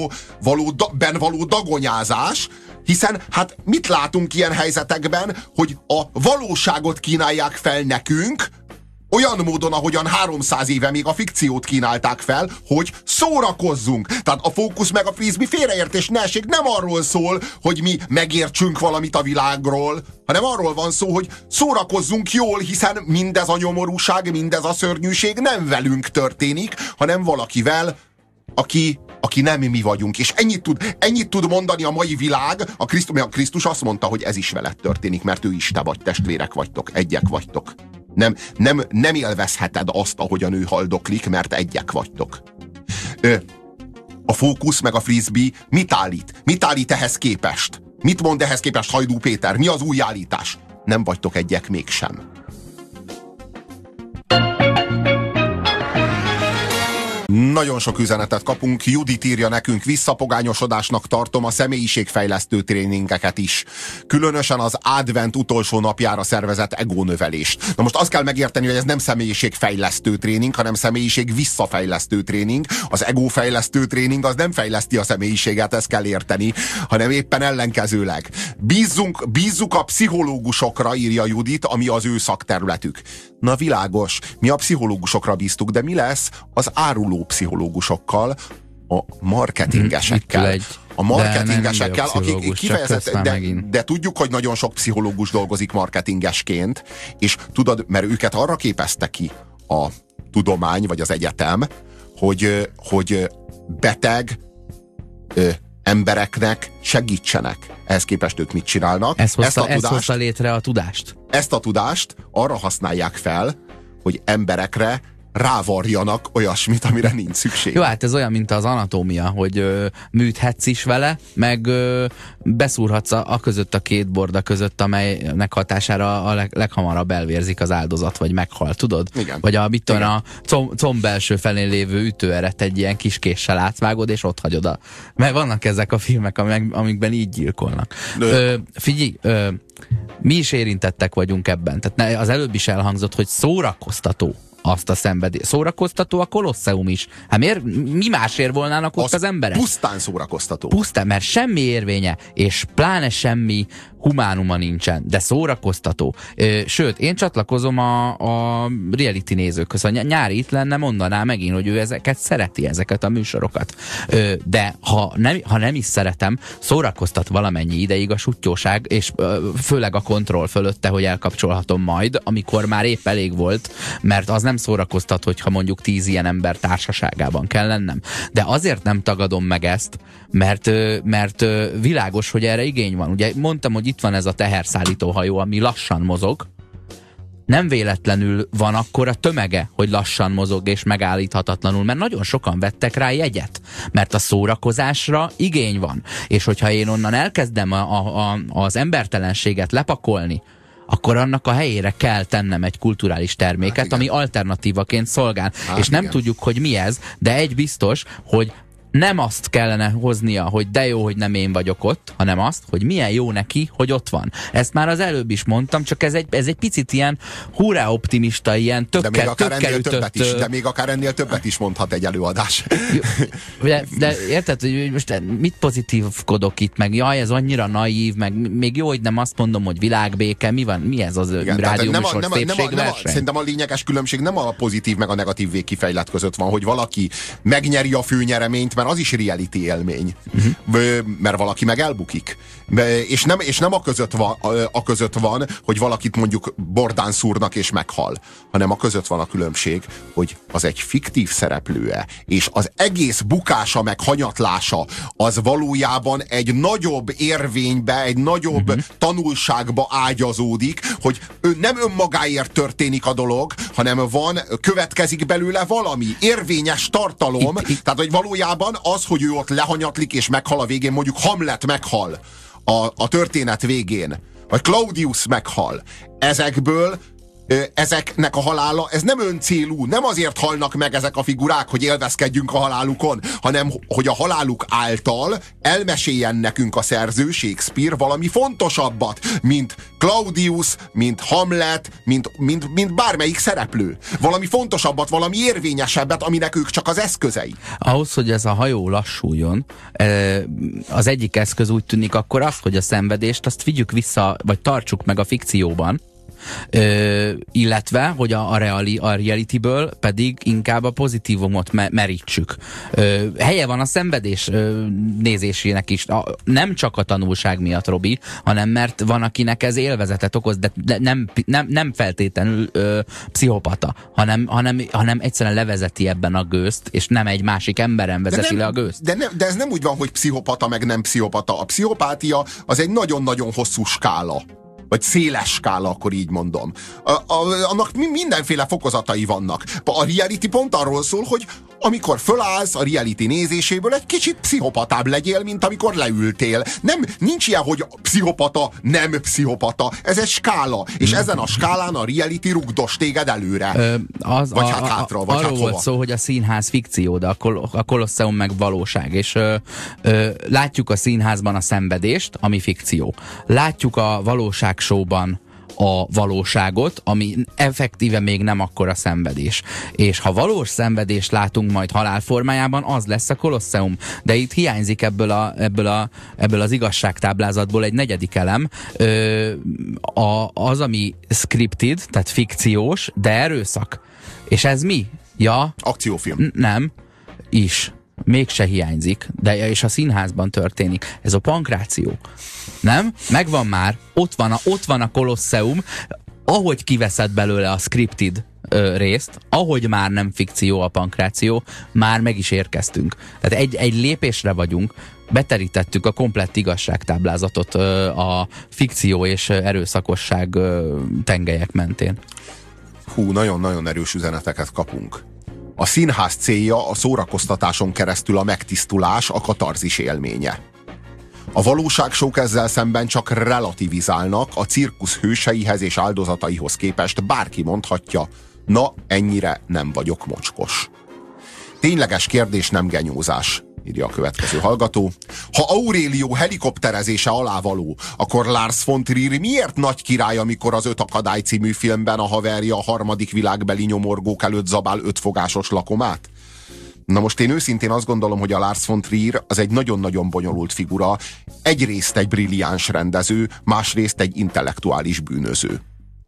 S2: való dagonyázás, hiszen hát mit látunk ilyen helyzetekben, hogy a valóságot kínálják fel nekünk, olyan módon, ahogyan 300 éve még a fikciót kínálták fel, hogy szórakozzunk. Tehát a fókusz meg a frisbee félreértés ne essék, nem arról szól, hogy mi megértsünk valamit a világról, hanem arról van szó, hogy szórakozzunk jól, hiszen mindez a nyomorúság, mindez a szörnyűség nem velünk történik, hanem valakivel, aki nem mi vagyunk. És ennyit tud mondani a mai világ, a Krisztus azt mondta, hogy ez is veled történik, mert ő is te vagy, testvérek vagytok, egyek vagytok. Nem élvezheted azt, ahogyan ő haldoklik, mert egyek vagytok. A fókusz meg a frisbee mit állít? Mit állít ehhez képest? Mit mond ehhez képest Hajdú Péter? Mi az új állítás? Nem vagytok egyek mégsem. Nagyon sok üzenetet kapunk, Judit írja nekünk, visszapogányosodásnak tartom a személyiségfejlesztő tréningeket is. Különösen az advent utolsó napjára szervezett egónövelést. Na most azt kell megérteni, hogy ez nem személyiségfejlesztő tréning, hanem személyiség visszafejlesztő tréning. Az egófejlesztő tréning az nem fejleszti a személyiséget, ezt kell érteni, hanem éppen ellenkezőleg. Bízzuk a pszichológusokra, írja Judit, ami az ő szakterületük. Na világos, mi a pszichológusokra bíztuk, de mi lesz az áruló pszichológusokkal, a marketingesekkel? A marketingesekkel, akik kifejezetten, de tudjuk, hogy nagyon sok pszichológus dolgozik marketingesként, és tudod, mert őket arra képezte ki a tudomány, vagy az egyetem, hogy beteg embereknek segítsenek. Ehhez képest ők mit csinálnak?
S1: Ez hozta létre a tudást.
S2: Ezt a tudást arra használják fel, hogy emberekre rávarjanak olyasmit, amire nincs szükség.
S1: Jó, hát ez olyan, mint az anatómia, hogy műthetsz is vele, meg beszúrhatsz a között a két borda között, amelynek hatására a leghamarabb elvérzik az áldozat, vagy meghal, tudod?
S2: Igen.
S1: Vagy a comb belső felén lévő ütőeret egy ilyen kis késsel átvágod, és ott hagyod mert vannak ezek a filmek, amikben így gyilkolnak. Figyelj, mi is érintettek vagyunk ebben. Tehát az előbb is elhangzott, hogy szórakoztató azt a szenvedély. Szórakoztató a Kolosseum is. Hát miért? Mi másért volnának ott az emberek?
S2: Pusztán szórakoztató.
S1: Pusztán, mert semmi érvénye, és pláne semmi humánuma nincsen, de szórakoztató. Sőt, én csatlakozom a reality nézőkhöz. Ha Nyári itt lenne, mondaná megint, hogy ő ezeket szereti, ezeket a műsorokat. De ha nem is szeretem, szórakoztat valamennyi ideig a suttyóság, és főleg a kontroll fölötte, hogy elkapcsolhatom majd, amikor már épp elég volt, mert az nem szórakoztat, hogyha mondjuk 10 ilyen ember társaságában kell lennem. De azért nem tagadom meg ezt, mert világos, hogy erre igény van. Ugye mondtam, hogy itt van ez a teherszállító hajó, ami lassan mozog. Nem véletlenül van akkor a tömege, hogy lassan mozog és megállíthatatlanul, mert nagyon sokan vettek rá jegyet, mert a szórakozásra igény van. És hogyha én onnan elkezdem az embertelenséget lepakolni, akkor annak a helyére kell tennem egy kulturális terméket, ami alternatívaként szolgál. És nem tudjuk, hogy mi ez, de egy biztos, hogy nem azt kellene hoznia, hogy de jó, hogy nem én vagyok ott, hanem azt, hogy milyen jó neki, hogy ott van. Ezt már az előbb is mondtam, csak ez egy picit ilyen hurrá optimista, ilyen
S2: de még akár ennél többet is mondhat egy előadás.
S1: De érted, hogy most mit pozitívkodok itt, meg jaj, ez annyira naív, meg még jó, hogy nem azt mondom, hogy világbéke, mi ez az rádióműsor szépségverseny?
S2: Szerintem a lényeges különbség nem a pozitív meg a negatív végkifejlet között van, hogy valaki megnyeri a főnyereményt, mert az is reality élmény. Mert valaki meg elbukik. És nem a között van, hogy valakit mondjuk bordán szúrnak és meghal, hanem a között van a különbség, hogy az egy fiktív szereplője, és az egész bukása meg hanyatlása az valójában egy nagyobb érvénybe, egy nagyobb tanulságba ágyazódik, hogy nem önmagáért történik a dolog, hanem következik belőle valami érvényes tartalom, tehát hogy valójában az, hogy ő ott lehanyatlik és meghal a végén, mondjuk Hamlet meghal a történet végén, vagy Claudius meghal, ezeknek a halála, ez nem öncélú, nem azért halnak meg ezek a figurák, hogy élvezkedjünk a halálukon, hanem hogy a haláluk által elmeséljen nekünk a szerző, Shakespeare valami fontosabbat, mint Claudius, mint Hamlet, mint bármelyik szereplő. Valami fontosabbat, valami érvényesebbet, aminek ők csak az eszközei.
S1: Ahhoz, hogy ez a hajó lassuljon, az egyik eszköz úgy tűnik akkor az, hogy a szenvedést azt vigyük vissza, vagy tartsuk meg a fikcióban, illetve, hogy a realityből pedig inkább a pozitívumot merítsük. Helye van a szenvedés nézésének is. Nem csak a tanulság miatt, Robi, hanem mert van, akinek ez élvezetet okoz, de nem feltétlenül pszichopata, hanem egyszerűen levezeti ebben a gőzt, és nem egy másik emberen vezeti le a gőzt.
S2: De ez nem úgy van, hogy pszichopata meg nem pszichopata. A pszichopátia az egy nagyon-nagyon hosszú skála. Vagy széles skála, akkor így mondom. Annak mindenféle fokozatai vannak. A reality pont arról szól, hogy amikor fölállsz a reality nézéséből, egy kicsit pszichopatább legyél, mint amikor leültél. Nincs ilyen, hogy pszichopata, nem pszichopata. Ez egy skála. És ezen a skálán a reality rugdos téged előre. Vagy hátra, vagy
S1: arról volt szó, hogy a színház fikció, de a Kolosseum meg valóság. És látjuk a színházban a szenvedést, ami fikció. Látjuk a valóságshow-ban a valóságot, ami effektíve még nem akkora szenvedés. És ha valós szenvedést látunk majd halálformájában, az lesz a Kolosseum. De itt hiányzik ebből az igazságtáblázatból egy negyedik elem, az, ami scripted, tehát fikciós, de erőszak. És ez mi? Ja?
S2: Akciófilm.
S1: Nem. Is. Mégse hiányzik, de és a színházban történik. Ez a pankráció. Nem? Megvan már. Ott van a Kolosseum, ahogy kiveszed belőle a scripted részt, ahogy már nem fikció a pankráció, már meg is érkeztünk. Tehát egy lépésre vagyunk, beterítettük a komplett igazságtáblázatot a fikció és erőszakosság tengelyek mentén.
S2: Nagyon-nagyon erős üzeneteket kapunk. A színház célja a szórakoztatáson keresztül a megtisztulás, a katarzis élménye. A valóságsók ezzel szemben csak relativizálnak, a cirkusz hőseihez és áldozataihoz képest bárki mondhatja, na, ennyire nem vagyok mocskos. Tényleges kérdés, nem genyózás, írja a következő hallgató. Ha Aurelio helikopterezése alávaló, akkor Lars von Trier miért nagy király, amikor az 5 akadály című filmben a haverja a harmadik világbeli nyomorgók előtt zabál 5 fogásos lakomát? Na most én őszintén azt gondolom, hogy a Lars von Trier az egy nagyon-nagyon bonyolult figura, egyrészt egy brilliáns rendező, másrészt egy intellektuális bűnöző.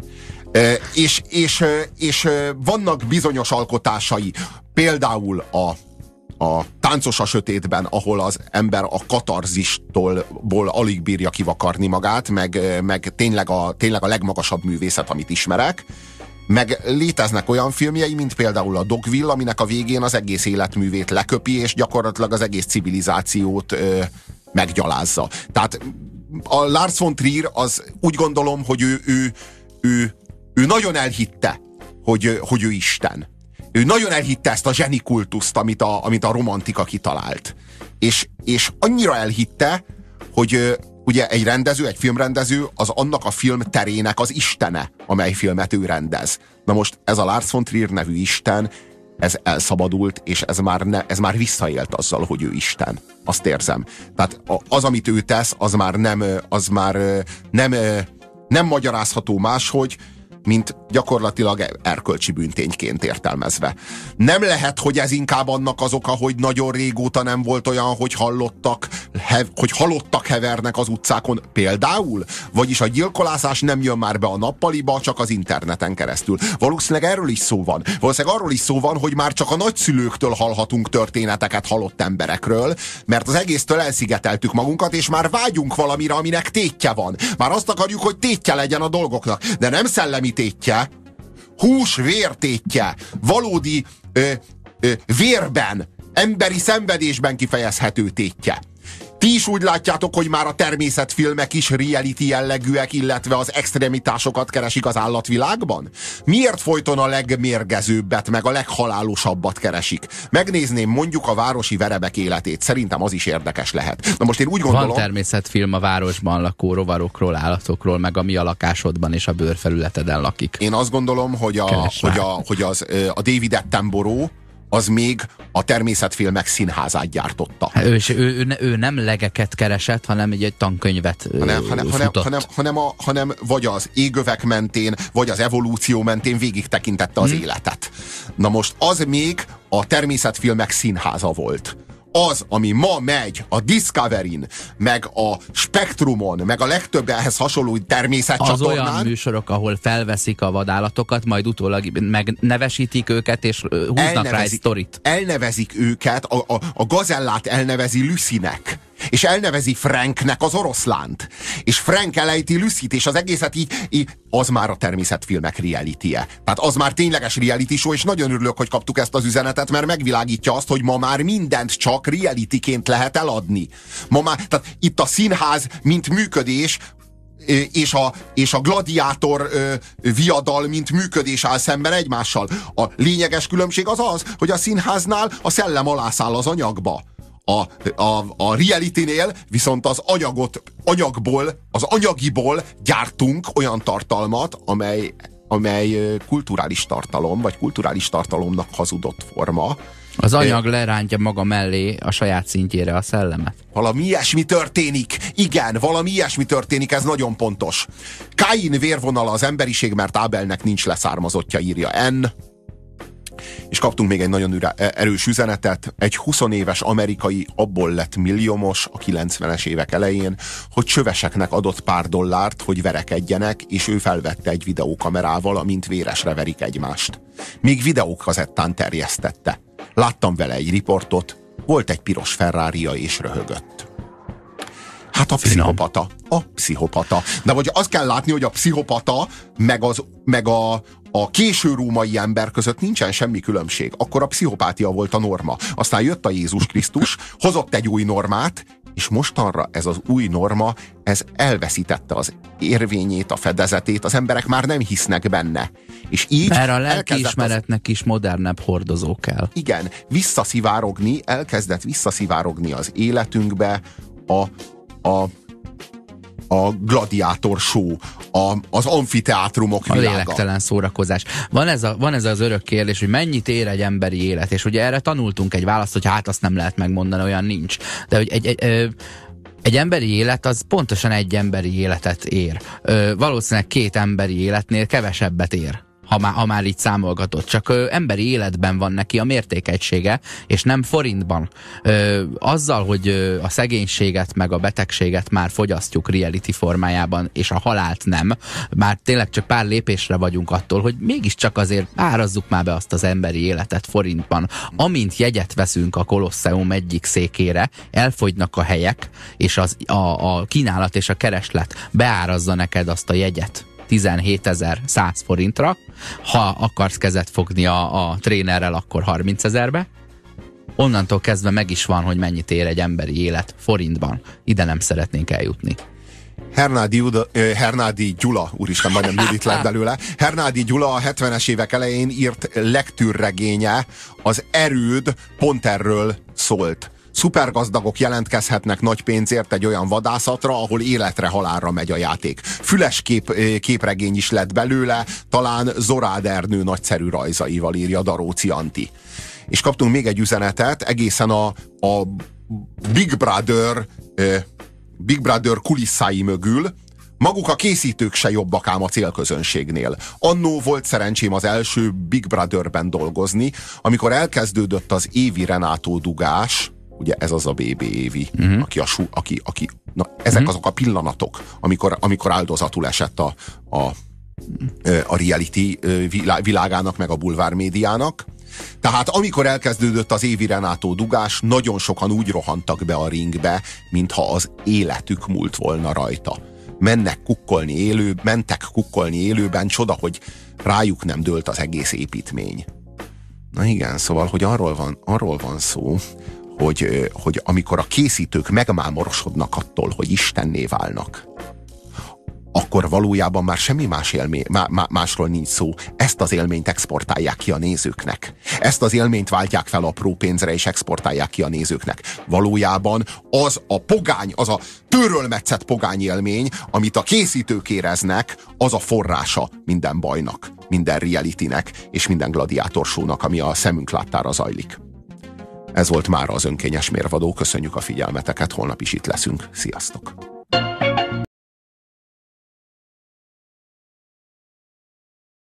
S2: És vannak bizonyos alkotásai, például a Táncos a sötétben, ahol az ember a katarzistól alig bírja kivakarni magát, meg tényleg a legmagasabb művészet, amit ismerek. Meg léteznek olyan filmjei, mint például a Dogville, aminek a végén az egész életművét leköpi, és gyakorlatilag az egész civilizációt meggyalázza. Tehát a Lars von Trier az úgy gondolom, hogy ő nagyon elhitte, hogy ő Isten. Ő nagyon elhitte ezt a zsenikultuszt, amit a romantika kitalált. És annyira elhitte, hogy ugye egy filmrendező az annak a film terének az istene, amely filmet ő rendez. Na most ez a Lars von Trier nevű isten ez elszabadult, és ez már visszaélt azzal, hogy ő Isten. Azt érzem. Tehát az, amit ő tesz, az már nem magyarázható máshogy, mint gyakorlatilag erkölcsi bűntényként értelmezve. Nem lehet, hogy ez inkább annak az oka, hogy nagyon régóta nem volt olyan, hogy halottak hevernek az utcákon például, vagyis a gyilkolászás nem jön már be a nappaliba, csak az interneten keresztül. Valószínűleg erről is szó van. Valószínűleg arról is szó van, hogy már csak a nagyszülőktől hallhatunk történeteket halott emberekről, mert az egésztől elszigeteltük magunkat, és már vágyunk valamire, aminek tétje van. Már azt akarjuk, hogy tétje legyen a dolgoknak, de nem szellemi tétje, hús-vér tétje, valódi vérben, emberi szenvedésben kifejezhető tétje. Ti is úgy látjátok, hogy már a természetfilmek is reality jellegűek, illetve az extremitásokat keresik az állatvilágban? Miért folyton a legmérgezőbbet, meg a leghalálosabbat keresik? Megnézném mondjuk a városi verebek életét. Szerintem az is érdekes lehet. Na most én úgy gondolom...
S1: Van természetfilm a városban lakó rovarokról, állatokról, meg a mi a lakásodban és a bőrfelületeden lakik.
S2: Én azt gondolom, hogy a David Attenborough az még a természetfilmek színházát gyártotta.
S1: Ő nem legeket keresett, hanem egy tankönyvet futott.
S2: Hanem vagy az égövek mentén, vagy az evolúció mentén végig tekintette az életet. Na most az még a természetfilmek színháza volt. Az, ami ma megy a Discovery-n, meg a Spektrumon, meg a legtöbb ehhez hasonló természetcsatornán.
S1: Az olyan műsorok, ahol felveszik a vadállatokat, majd utólag megnevesítik őket, és húznak rá egy sztorit.
S2: Elnevezik őket, a gazellát elnevezi Lucynek, és elnevezi Franknek az oroszlánt. És Frank elejti Lucyt, és az egészet így az már a természetfilmek reality-je. Tehát az már tényleges reality show, és nagyon örülök, hogy kaptuk ezt az üzenetet, mert megvilágítja azt, hogy ma már mindent csak realityként lehet eladni. Tehát itt a színház, mint működés, és a gladiátor viadal, mint működés áll szemben egymással. A lényeges különbség az, hogy a színháznál a szellem alászáll az anyagba. A reality-nél viszont az anyagiból gyártunk olyan tartalmat, amely kulturális tartalom, vagy kulturális tartalomnak hazudott forma.
S1: Az anyag lerántja maga mellé a saját szintjére a szellemet.
S2: Valami ilyesmi történik. Igen, valami ilyesmi történik, ez nagyon pontos. Káin vérvonala az emberiség, mert Ábelnek nincs leszármazottja, írja N. És kaptunk még egy nagyon erős üzenetet. Egy 20 éves amerikai abból lett milliómos a 90-es évek elején, hogy csöveseknek adott pár dollárt, hogy verekedjenek, és ő felvette egy videókamerával, amint véresre verik egymást. Még videókazettán terjesztette. Láttam vele egy riportot, volt egy piros Ferrarija és röhögött. Hát a pszichopata. De vagy azt kell látni, hogy a pszichopata meg a késő római ember között nincsen semmi különbség. Akkor a pszichopátia volt a norma. Aztán jött a Jézus Krisztus, hozott egy új normát, és mostanra ez az új norma, ez elveszítette az érvényét, a fedezetét, az emberek már nem hisznek benne. És így
S1: mert a lelkiismeretnek is modernebb hordozó kell.
S2: Igen, elkezdett visszaszivárogni az életünkbe a gladiátor show, az amfiteátrumok világa.
S1: A lélektelen szórakozás. Van ez az örök kérdés, hogy mennyit ér egy emberi élet, és ugye erre tanultunk egy választ, hogy hát azt nem lehet megmondani, olyan nincs. De hogy egy emberi élet az pontosan egy emberi életet ér. Valószínűleg 2 emberi életnél kevesebbet ér. Ha már így számolgatott. Csak emberi életben van neki a mértékegysége, és nem forintban. Azzal, hogy a szegénységet meg a betegséget már fogyasztjuk reality formájában, és a halált nem, már tényleg csak pár lépésre vagyunk attól, hogy mégiscsak azért árazzuk már be azt az emberi életet forintban. Amint jegyet veszünk a Kolosseum egyik székére, elfogynak a helyek, és a kínálat és a kereslet beárazza neked azt a jegyet 17.100 forintra, ha akarsz kezet fogni a trénerrel, akkor 30.000-be. Onnantól kezdve meg is van, hogy mennyit ér egy emberi élet forintban. Ide nem szeretnénk eljutni.
S2: Hernádi Gyula, úristen, majdnem Judit lett belőle. Hernádi Gyula a 70-es évek elején írt legtűrregénye, az Erőd pont erről szólt. Szupergazdagok jelentkezhetnek nagy pénzért egy olyan vadászatra, ahol életre halálra megy a játék. Füles képregény is lett belőle, talán Zorád Ernő nagyszerű rajzaival, írja Daróci Anti. És kaptunk még egy üzenetet, egészen a Big Brother kulisszái mögül. Maguk a készítők se jobbak ám a célközönségnél. Annó volt szerencsém az első Big Brotherben dolgozni, amikor elkezdődött az Évi Renátó dugás, ugye ez az a BB Évi, aki ezek azok a pillanatok, amikor áldozatul esett a reality világának, meg a bulvár médiának. Tehát amikor elkezdődött az Évi Renátó dugás, nagyon sokan úgy rohantak be a ringbe, mintha az életük múlt volna rajta. Mentek kukkolni élőben, csoda, hogy rájuk nem dőlt az egész építmény. Na igen, szóval, hogy arról van szó, hogy amikor a készítők megmámorosodnak attól, hogy istenné válnak, akkor valójában már semmi másról nincs szó. Ezt az élményt exportálják ki a nézőknek. Ezt az élményt váltják fel apró pénzre, és exportálják ki a nézőknek. Valójában az a pogány, az a tőrölmetszett pogány élmény, amit a készítők éreznek, az a forrása minden bajnak, minden realitynek, és minden gladiátorsónak, ami a szemünk láttára zajlik. Ez volt mára az Önkényes Mérvadó. Köszönjük a figyelmeteket, holnap is itt leszünk. Sziasztok!